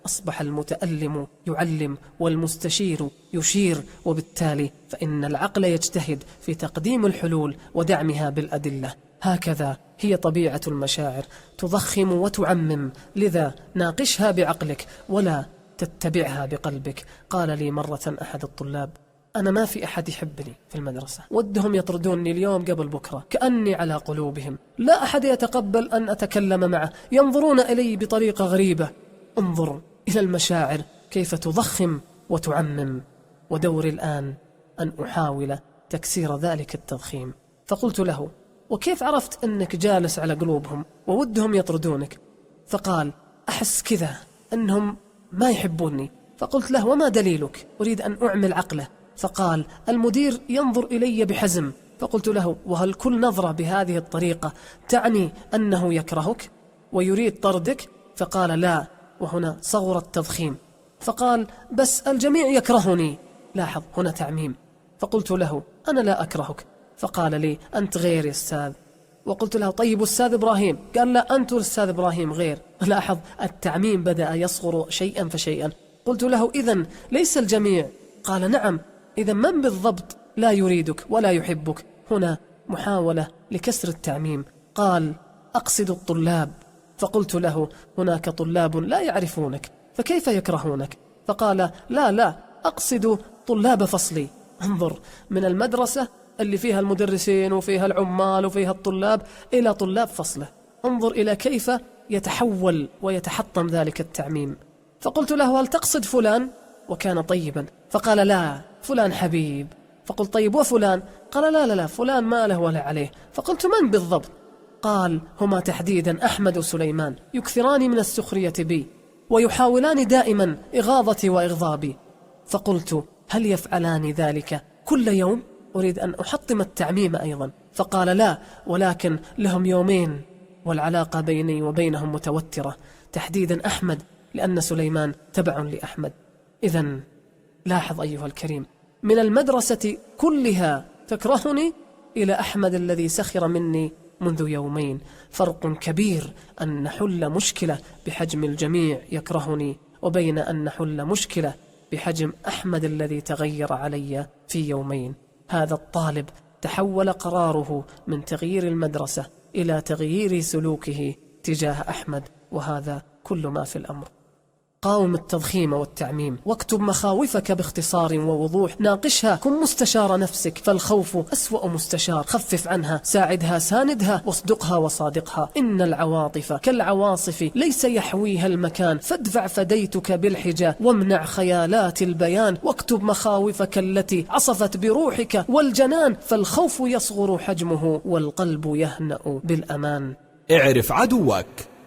أصبح المتألم يعلم والمستشير يشير، وبالتالي فإن العقل يجتهد في تقديم الحلول ودعمها بالأدلة. هكذا هي طبيعة المشاعر، تضخم وتعمم، لذا ناقشها بعقلك ولا تتبعها بقلبك. قال لي مرة أحد الطلاب: أنا ما في أحد يحبني في المدرسة، ودهم يطردوني اليوم قبل بكرة، كأني على قلوبهم، لا أحد يتقبل أن أتكلم معه، ينظرون إلي بطريقة غريبة. انظر إلى المشاعر كيف تضخم وتعمم، ودوري الآن أن أحاول تكسير ذلك التضخيم. فقلت له: وكيف عرفت أنك جالس على قلوبهم وودهم يطردونك؟ فقال: أحس كذا أنهم ما يحبوني. فقلت له: وما دليلك؟ أريد أن أعمل عقله. فقال: المدير ينظر إلي بحزم. فقلت له: وهل كل نظرة بهذه الطريقة تعني أنه يكرهك ويريد طردك؟ فقال: لا. وهنا صغر التضخيم. فقال: بس الجميع يكرهني. لاحظ هنا تعميم. فقلت له: أنا لا أكرهك. فقال لي: أنت غير يا أستاذ. وقلت له: طيب أستاذ إبراهيم؟ قال: لا، أنت أستاذ إبراهيم غير. لاحظ التعميم بدأ يصغر شيئا فشيئا. قلت له: إذن ليس الجميع؟ قال: نعم. إذا من بالضبط لا يريدك ولا يحبك؟ هنا محاولة لكسر التعميم. قال: أقصد الطلاب. فقلت له: هناك طلاب لا يعرفونك، فكيف يكرهونك؟ فقال: لا لا، أقصد طلاب فصلي. انظر، من المدرسة اللي فيها المدرسين وفيها العمال وفيها الطلاب إلى طلاب فصله. انظر إلى كيف يتحول ويتحطم ذلك التعميم. فقلت له: هل تقصد فلان؟ وكان طيبا. فقال: لا، فلان حبيب. فقلت: طيب وفلان؟ قال: لا لا لا، فلان ما له ولا عليه. فقلت: من بالضبط؟ قال: هما تحديدا أحمد وسليمان، يكثران من السخرية بي ويحاولان دائما إغاظتي وإغضابي. فقلت: هل يفعلان ذلك كل يوم؟ أريد أن أحطم التعميم أيضا. فقال: لا، ولكن لهم يومين والعلاقة بيني وبينهم متوترة، تحديدا أحمد، لأن سليمان تبع لأحمد. إذن لاحظ أيها الكريم، من المدرسة كلها تكرهني إلى أحمد الذي سخر مني منذ يومين. فرق كبير أن نحل مشكلة بحجم الجميع يكرهني، وبين أن نحل مشكلة بحجم أحمد الذي تغير علي في يومين. هذا الطالب تحول قراره من تغيير المدرسة إلى تغيير سلوكه تجاه أحمد، وهذا كل ما في الأمر. قاوم التضخيم والتعميم، واكتب مخاوفك باختصار ووضوح، ناقشها، كن مستشار نفسك، فالخوف أسوأ مستشار، خفف عنها، ساعدها، ساندها، واصدقها وصادقها. إن العواطف كالعواصف ليس يحويها المكان، فادفع فديتك بالحجة وامنع خيالات البيان، واكتب مخاوفك التي عصفت بروحك والجنان، فالخوف يصغر حجمه والقلب يهنأ بالأمان. اعرف عدوك.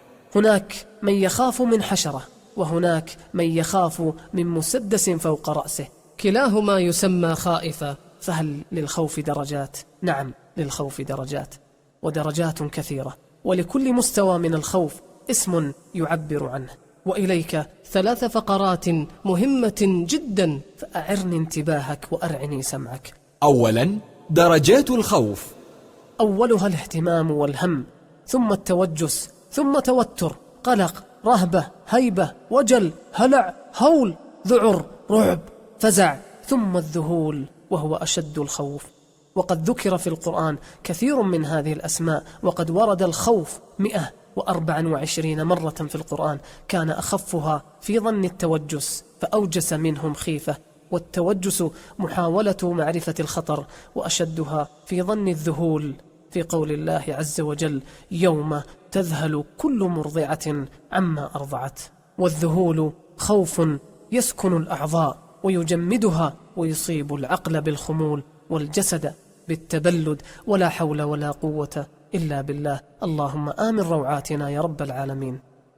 هناك من يخاف من حشرة، وهناك من يخاف من مسدس فوق رأسه، كلاهما يسمى خائفا. فهل للخوف درجات؟ نعم، للخوف درجات، ودرجات كثيرة، ولكل مستوى من الخوف اسم يعبر عنه. وإليك ثلاث فقرات مهمة جدا، فأعرني انتباهك وأرعني سمعك. أولا، درجات الخوف. أولها الاهتمام والهم، ثم التوجس، ثم توتر، قلق، رهبة، هيبة، وجل، هلع، هول، ذعر، رعب، فزع، ثم الذهول وهو أشد الخوف. وقد ذكر في القرآن كثير من هذه الأسماء، وقد ورد الخوف مئة وأربع وعشرين مرة في القرآن، كان أخفها في ظن التوجس فأوجس منهم خيفة، والتوجس محاولة معرفة الخطر، وأشدها في ظن الذهول في قول الله عز وجل: يوم تذهل كل مرضعة عما أرضعت. والذهول خوف يسكن الأعضاء ويجمدها، ويصيب العقل بالخمول والجسد بالتبلد، ولا حول ولا قوة إلا بالله. اللهم آمن روعاتنا يا رب العالمين.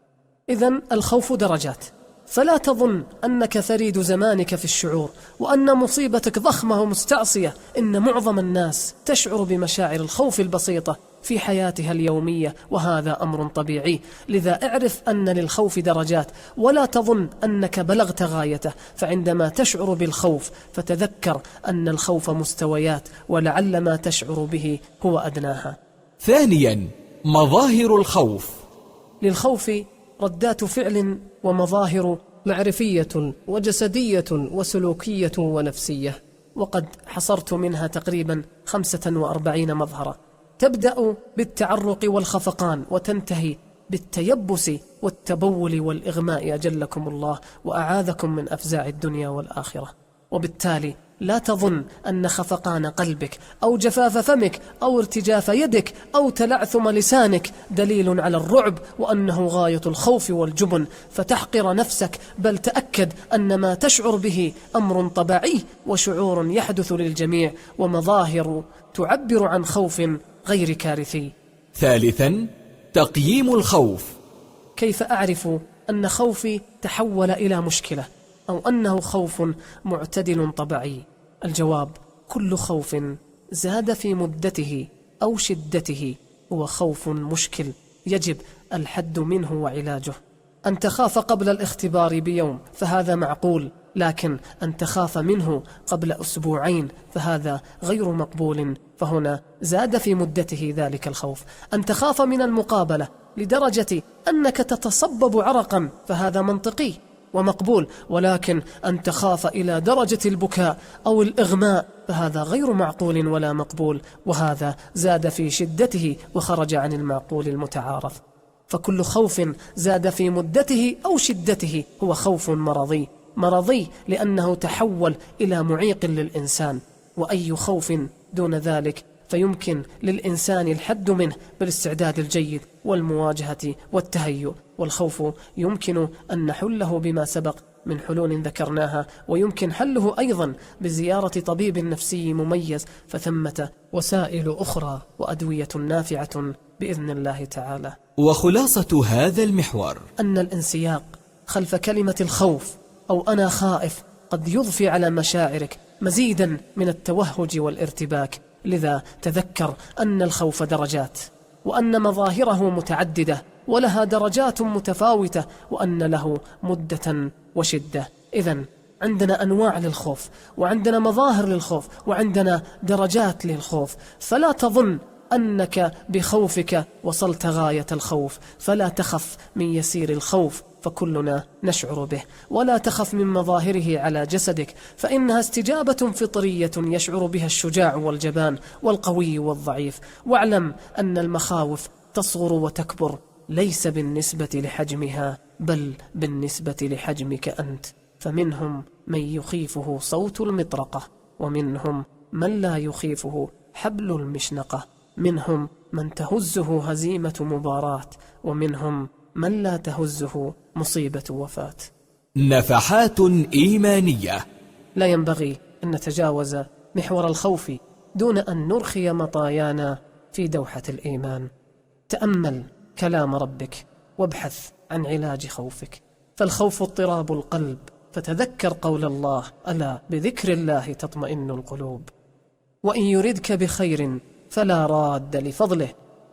إذن الخوف درجات، فلا تظن أنك فريد زمانك في الشعور، وأن مصيبتك ضخمة ومستعصية. إن معظم الناس تشعر بمشاعر الخوف البسيطة في حياتها اليومية، وهذا أمر طبيعي. لذا اعرف أن للخوف درجات، ولا تظن أنك بلغت غايته. فعندما تشعر بالخوف فتذكر أن الخوف مستويات، ولعل ما تشعر به هو أدناها. ثانيا، مظاهر الخوف. للخوف ردات فعل ومظاهر معرفية وجسدية وسلوكية ونفسية، وقد حصرت منها تقريبا خمسة وأربعين مظهرا، تبدأ بالتعرق والخفقان وتنتهي بالتيبس والتبول والإغماء أجلكم الله وأعاذكم من أفزاع الدنيا والآخرة. وبالتالي لا تظن أن خفقان قلبك أو جفاف فمك أو ارتجاف يدك أو تلعثم لسانك دليل على الرعب وأنه غاية الخوف والجبن فتحقر نفسك، بل تأكد أن ما تشعر به أمر طبيعي وشعور يحدث للجميع ومظاهر تعبر عن خوف غير كارثي. ثالثا، تقييم الخوف. كيف أعرف أن خوفي تحول إلى مشكلة أو أنه خوف معتدل طبيعي؟ الجواب: كل خوف زاد في مدته أو شدته هو خوف مشكل يجب الحد منه وعلاجه. أن تخاف قبل الاختبار بيوم فهذا معقول، لكن أن تخاف منه قبل أسبوعين فهذا غير مقبول، فهنا زاد في مدته ذلك الخوف. أن تخاف من المقابلة لدرجة أنك تتصبب عرقا فهذا منطقي ومقبول، ولكن أن تخاف إلى درجة البكاء أو الإغماء فهذا غير معقول ولا مقبول، وهذا زاد في شدته وخرج عن المعقول المتعارف. فكل خوف زاد في مدته أو شدته هو خوف مرضي، مرضي لأنه تحول إلى معيق للإنسان. وأي خوف دون ذلك فيمكن للإنسان الحد منه بالاستعداد الجيد والمواجهة والتهيؤ. والخوف يمكن أن نحله بما سبق من حلول ذكرناها، ويمكن حله أيضا بزيارة طبيب نفسي مميز، فثمة وسائل أخرى وأدوية نافعة بإذن الله تعالى. وخلاصة هذا المحور أن الانسياق خلف كلمة الخوف أو أنا خائف قد يضفي على مشاعرك مزيدا من التوهج والارتباك، لذا تذكر أن الخوف درجات، وأن مظاهره متعددة ولها درجات متفاوتة، وأن له مدة وشدة. إذن عندنا أنواع للخوف، وعندنا مظاهر للخوف، وعندنا درجات للخوف. فلا تظن أنك بخوفك وصلت غاية الخوف، فلا تخف من يسير الخوف فكلنا نشعر به، ولا تخف من مظاهره على جسدك فإنها استجابة فطرية يشعر بها الشجاع والجبان والقوي والضعيف. واعلم أن المخاوف تصغر وتكبر ليس بالنسبة لحجمها بل بالنسبة لحجمك أنت، فمنهم من يخيفه صوت المطرقة، ومنهم من لا يخيفه حبل المشنقة، منهم من تهزه هزيمة مباراة، ومنهم من لا تهزه مصيبة وفاة. نفحات إيمانية. لا ينبغي أن نتجاوز محور الخوف دون أن نرخي مطايانا في دوحة الإيمان. تأمل كلام ربك وابحث عن علاج خوفك، فالخوف اضطراب القلب، فتذكر قول الله: ألا بذكر الله تطمئن القلوب. وإن يردك بخير فلا راد لفضله،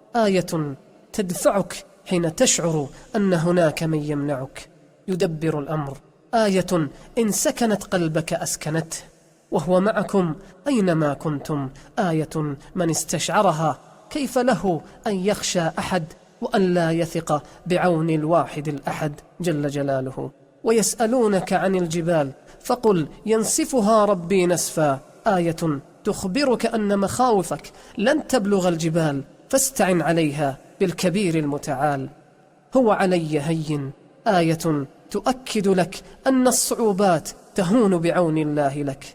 آية تدفعك حين تشعر أن هناك من يمنعك. يدبر الأمر، آية إن سكنت قلبك أسكنته، وهو معكم أينما كنتم، آية من استشعرها كيف له أن يخشى أحد وأن لا يثق بعون الواحد الأحد جل جلاله. ويسألونك عن الجبال فقل ينسفها ربي نسفا، آية تخبرك أن مخاوفك لن تبلغ الجبال، فاستعن عليها بالكبير المتعال. هو علي هين، آية تؤكد لك أن الصعوبات تهون بعون الله لك.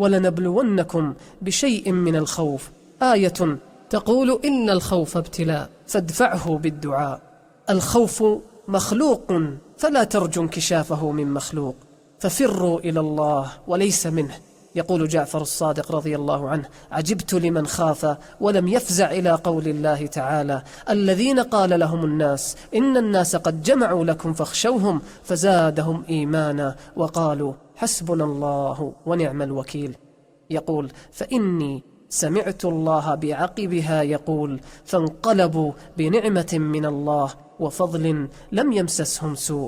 ولنبلونكم بشيء من الخوف، آية تقول إن الخوف ابتلاء، فادفعه بالدعاء. الخوف مخلوق فلا ترجو انكشافه من مخلوق، ففروا إلى الله وليس منه. يقول جعفر الصادق رضي الله عنه: عجبت لمن خاف ولم يفزع إلى قول الله تعالى: الذين قال لهم الناس إن الناس قد جمعوا لكم فاخشوهم فزادهم إيمانا وقالوا حسبنا الله ونعم الوكيل. يقول: فإني سمعت الله بعقبها يقول: فانقلبوا بنعمة من الله وفضل لم يمسسهم سوء.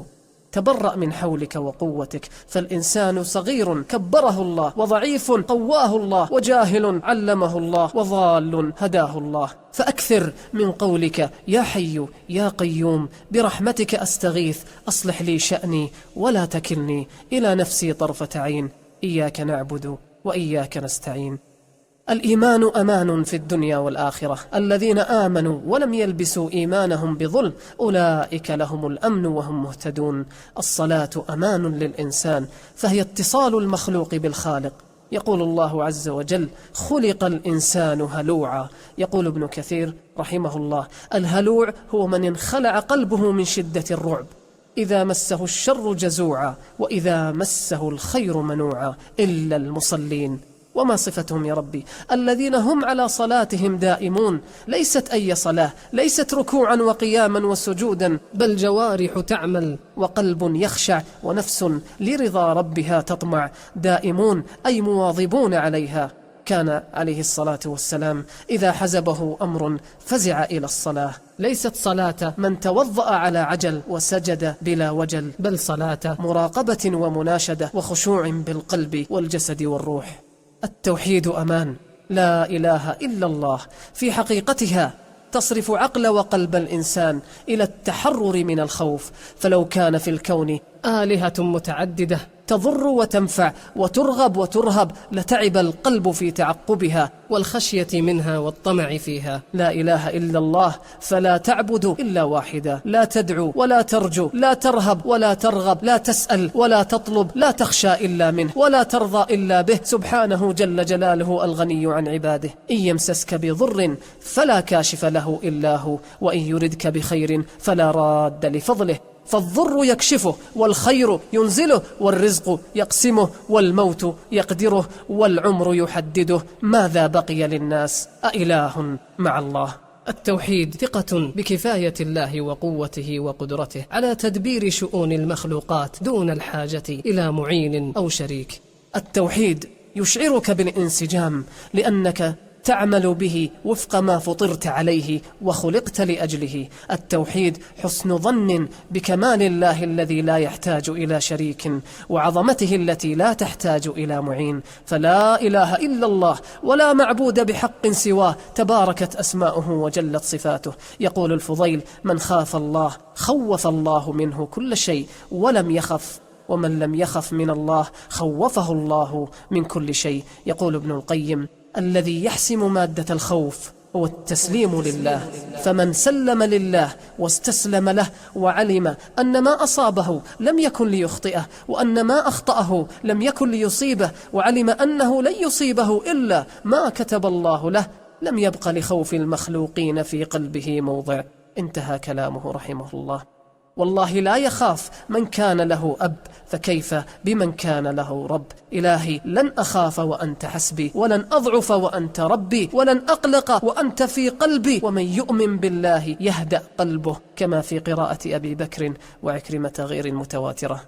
تبرأ من حولك وقوتك، فالإنسان صغير كبره الله، وضعيف قواه الله، وجاهل علمه الله، وضال هداه الله. فأكثر من قولك يا حي يا قيوم برحمتك أستغيث أصلح لي شأني ولا تكلني إلى نفسي طرفة عين، إياك نعبد وإياك نستعين. الإيمان أمان في الدنيا والآخرة، الذين آمنوا ولم يلبسوا إيمانهم بظلم أولئك لهم الأمن وهم مهتدون. الصلاة أمان للإنسان، فهي اتصال المخلوق بالخالق. يقول الله عز وجل خلق الإنسان هلوعا. يقول ابن كثير رحمه الله الهلوع هو من انخلع قلبه من شدة الرعب، إذا مسه الشر جزوعا وإذا مسه الخير منوعا، إلا المصلين. وما صفتهم يا ربي؟ الذين هم على صلاتهم دائمون، ليست أي صلاة، ليست ركوعا وقياما وسجودا، بل جوارح تعمل وقلب يخشع ونفس لرضا ربها تطمع، دائمون أي مواظبون عليها. كان عليه الصلاة والسلام إذا حزبه أمر فزع إلى الصلاة. ليست صلاة من توضأ على عجل وسجد بلا وجل، بل صلاة مراقبة ومناشدة وخشوع بالقلب والجسد والروح. التوحيد أمان، لا إله إلا الله في حقيقتها تصرف عقل وقلب الإنسان إلى التحرر من الخوف، فلو كان في الكون آلهة متعددة تضر وتنفع وترغب وترهب لتعب القلب في تعقبها والخشية منها والطمع فيها. لا إله إلا الله، فلا تعبد إلا واحدة، لا تدعو ولا ترجو، لا ترهب ولا ترغب، لا تسأل ولا تطلب، لا تخشى إلا منه ولا ترضى إلا به، سبحانه جل جلاله الغني عن عباده. إن يمسسك بضر فلا كاشف له إلا هو، وإن يردك بخير فلا راد لفضله. فالضر يكشفه والخير ينزله، والرزق يقسمه والموت يقدره والعمر يحدده. ماذا بقي للناس أإله مع الله؟ التوحيد ثقة بكفاية الله وقوته وقدرته على تدبير شؤون المخلوقات دون الحاجة إلى معين أو شريك. التوحيد يشعرك بالانسجام، لأنك تعمل به وفق ما فطرت عليه وخلقت لأجله. التوحيد حسن ظن بكمال الله الذي لا يحتاج إلى شريك، وعظمته التي لا تحتاج إلى معين. فلا إله إلا الله ولا معبود بحق سواه، تباركت أسماؤه وجلت صفاته. يقول الفضيل من خاف الله خوف الله منه كل شيء ولم يخف، ومن لم يخف من الله خوفه الله من كل شيء. يقول ابن القيم الذي يحسم مادة الخوف هو التسليم لله، فمن سلم لله واستسلم له وعلم أن ما أصابه لم يكن ليخطئه، وأن ما أخطأه لم يكن ليصيبه، وعلم أنه لن يصيبه إلا ما كتب الله له، لم يبق لخوف المخلوقين في قلبه موضع. انتهى كلامه رحمه الله. والله لا يخاف من كان له أب، فكيف بمن كان له رب؟ إلهي لن أخاف وأنت حسبي، ولن أضعف وأنت ربي، ولن أقلق وأنت في قلبي. ومن يؤمن بالله يهدأ قلبه، كما في قراءة أبي بكر وعكرمة غير المتواترة.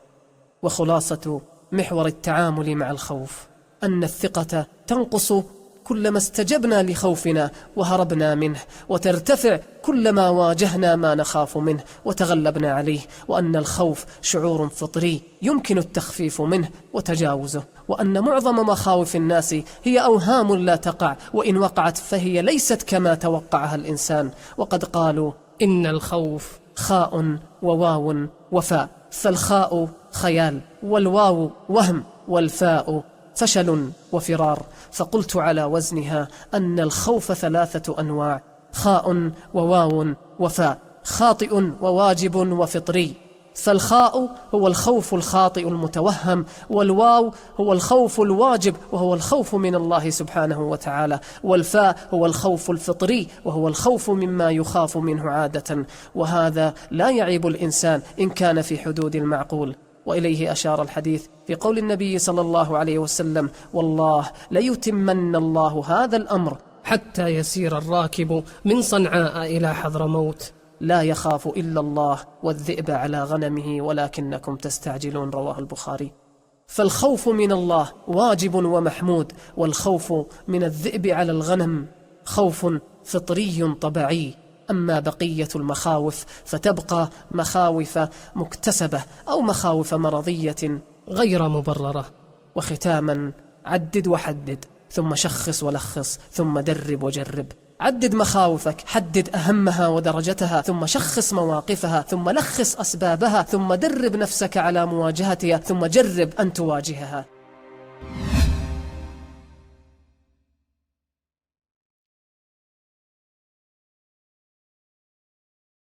وخلاصة محور التعامل مع الخوف أن الثقة تنقص كلما استجبنا لخوفنا وهربنا منه، وترتفع كلما واجهنا ما نخاف منه وتغلبنا عليه، وأن الخوف شعور فطري يمكن التخفيف منه وتجاوزه، وأن معظم مخاوف الناس هي أوهام لا تقع، وإن وقعت فهي ليست كما توقعها الإنسان. وقد قالوا إن الخوف خاء وواو وفاء، فالخاء خيال والواو وهم والفاء فشل وفرار. فقلت على وزنها أن الخوف ثلاثة أنواع: خاء وواو وفاء، خاطئ وواجب وفطري. فالخاء هو الخوف الخاطئ المتوهم، والواو هو الخوف الواجب وهو الخوف من الله سبحانه وتعالى، والفاء هو الخوف الفطري وهو الخوف مما يخاف منه عادة، وهذا لا يعيب الإنسان إن كان في حدود المعقول. وإليه أشار الحديث في قول النبي صلى الله عليه وسلم: والله ليتمن الله هذا الأمر حتى يسير الراكب من صنعاء إلى حضرموت. لا يخاف إلا الله والذئب على غنمه ولكنكم تستعجلون. رواه البخاري. فالخوف من الله واجب ومحمود، والخوف من الذئب على الغنم خوف فطري طبيعي أما بقية المخاوف فتبقى مخاوف مكتسبة أو مخاوف مرضية غير مبررة. وختاما، عدد وحدد، ثم شخص ولخص، ثم درب وجرب. عدد مخاوفك، حدد أهمها ودرجتها، ثم شخص مواقفها، ثم لخص أسبابها، ثم درب نفسك على مواجهتها، ثم جرب أن تواجهها.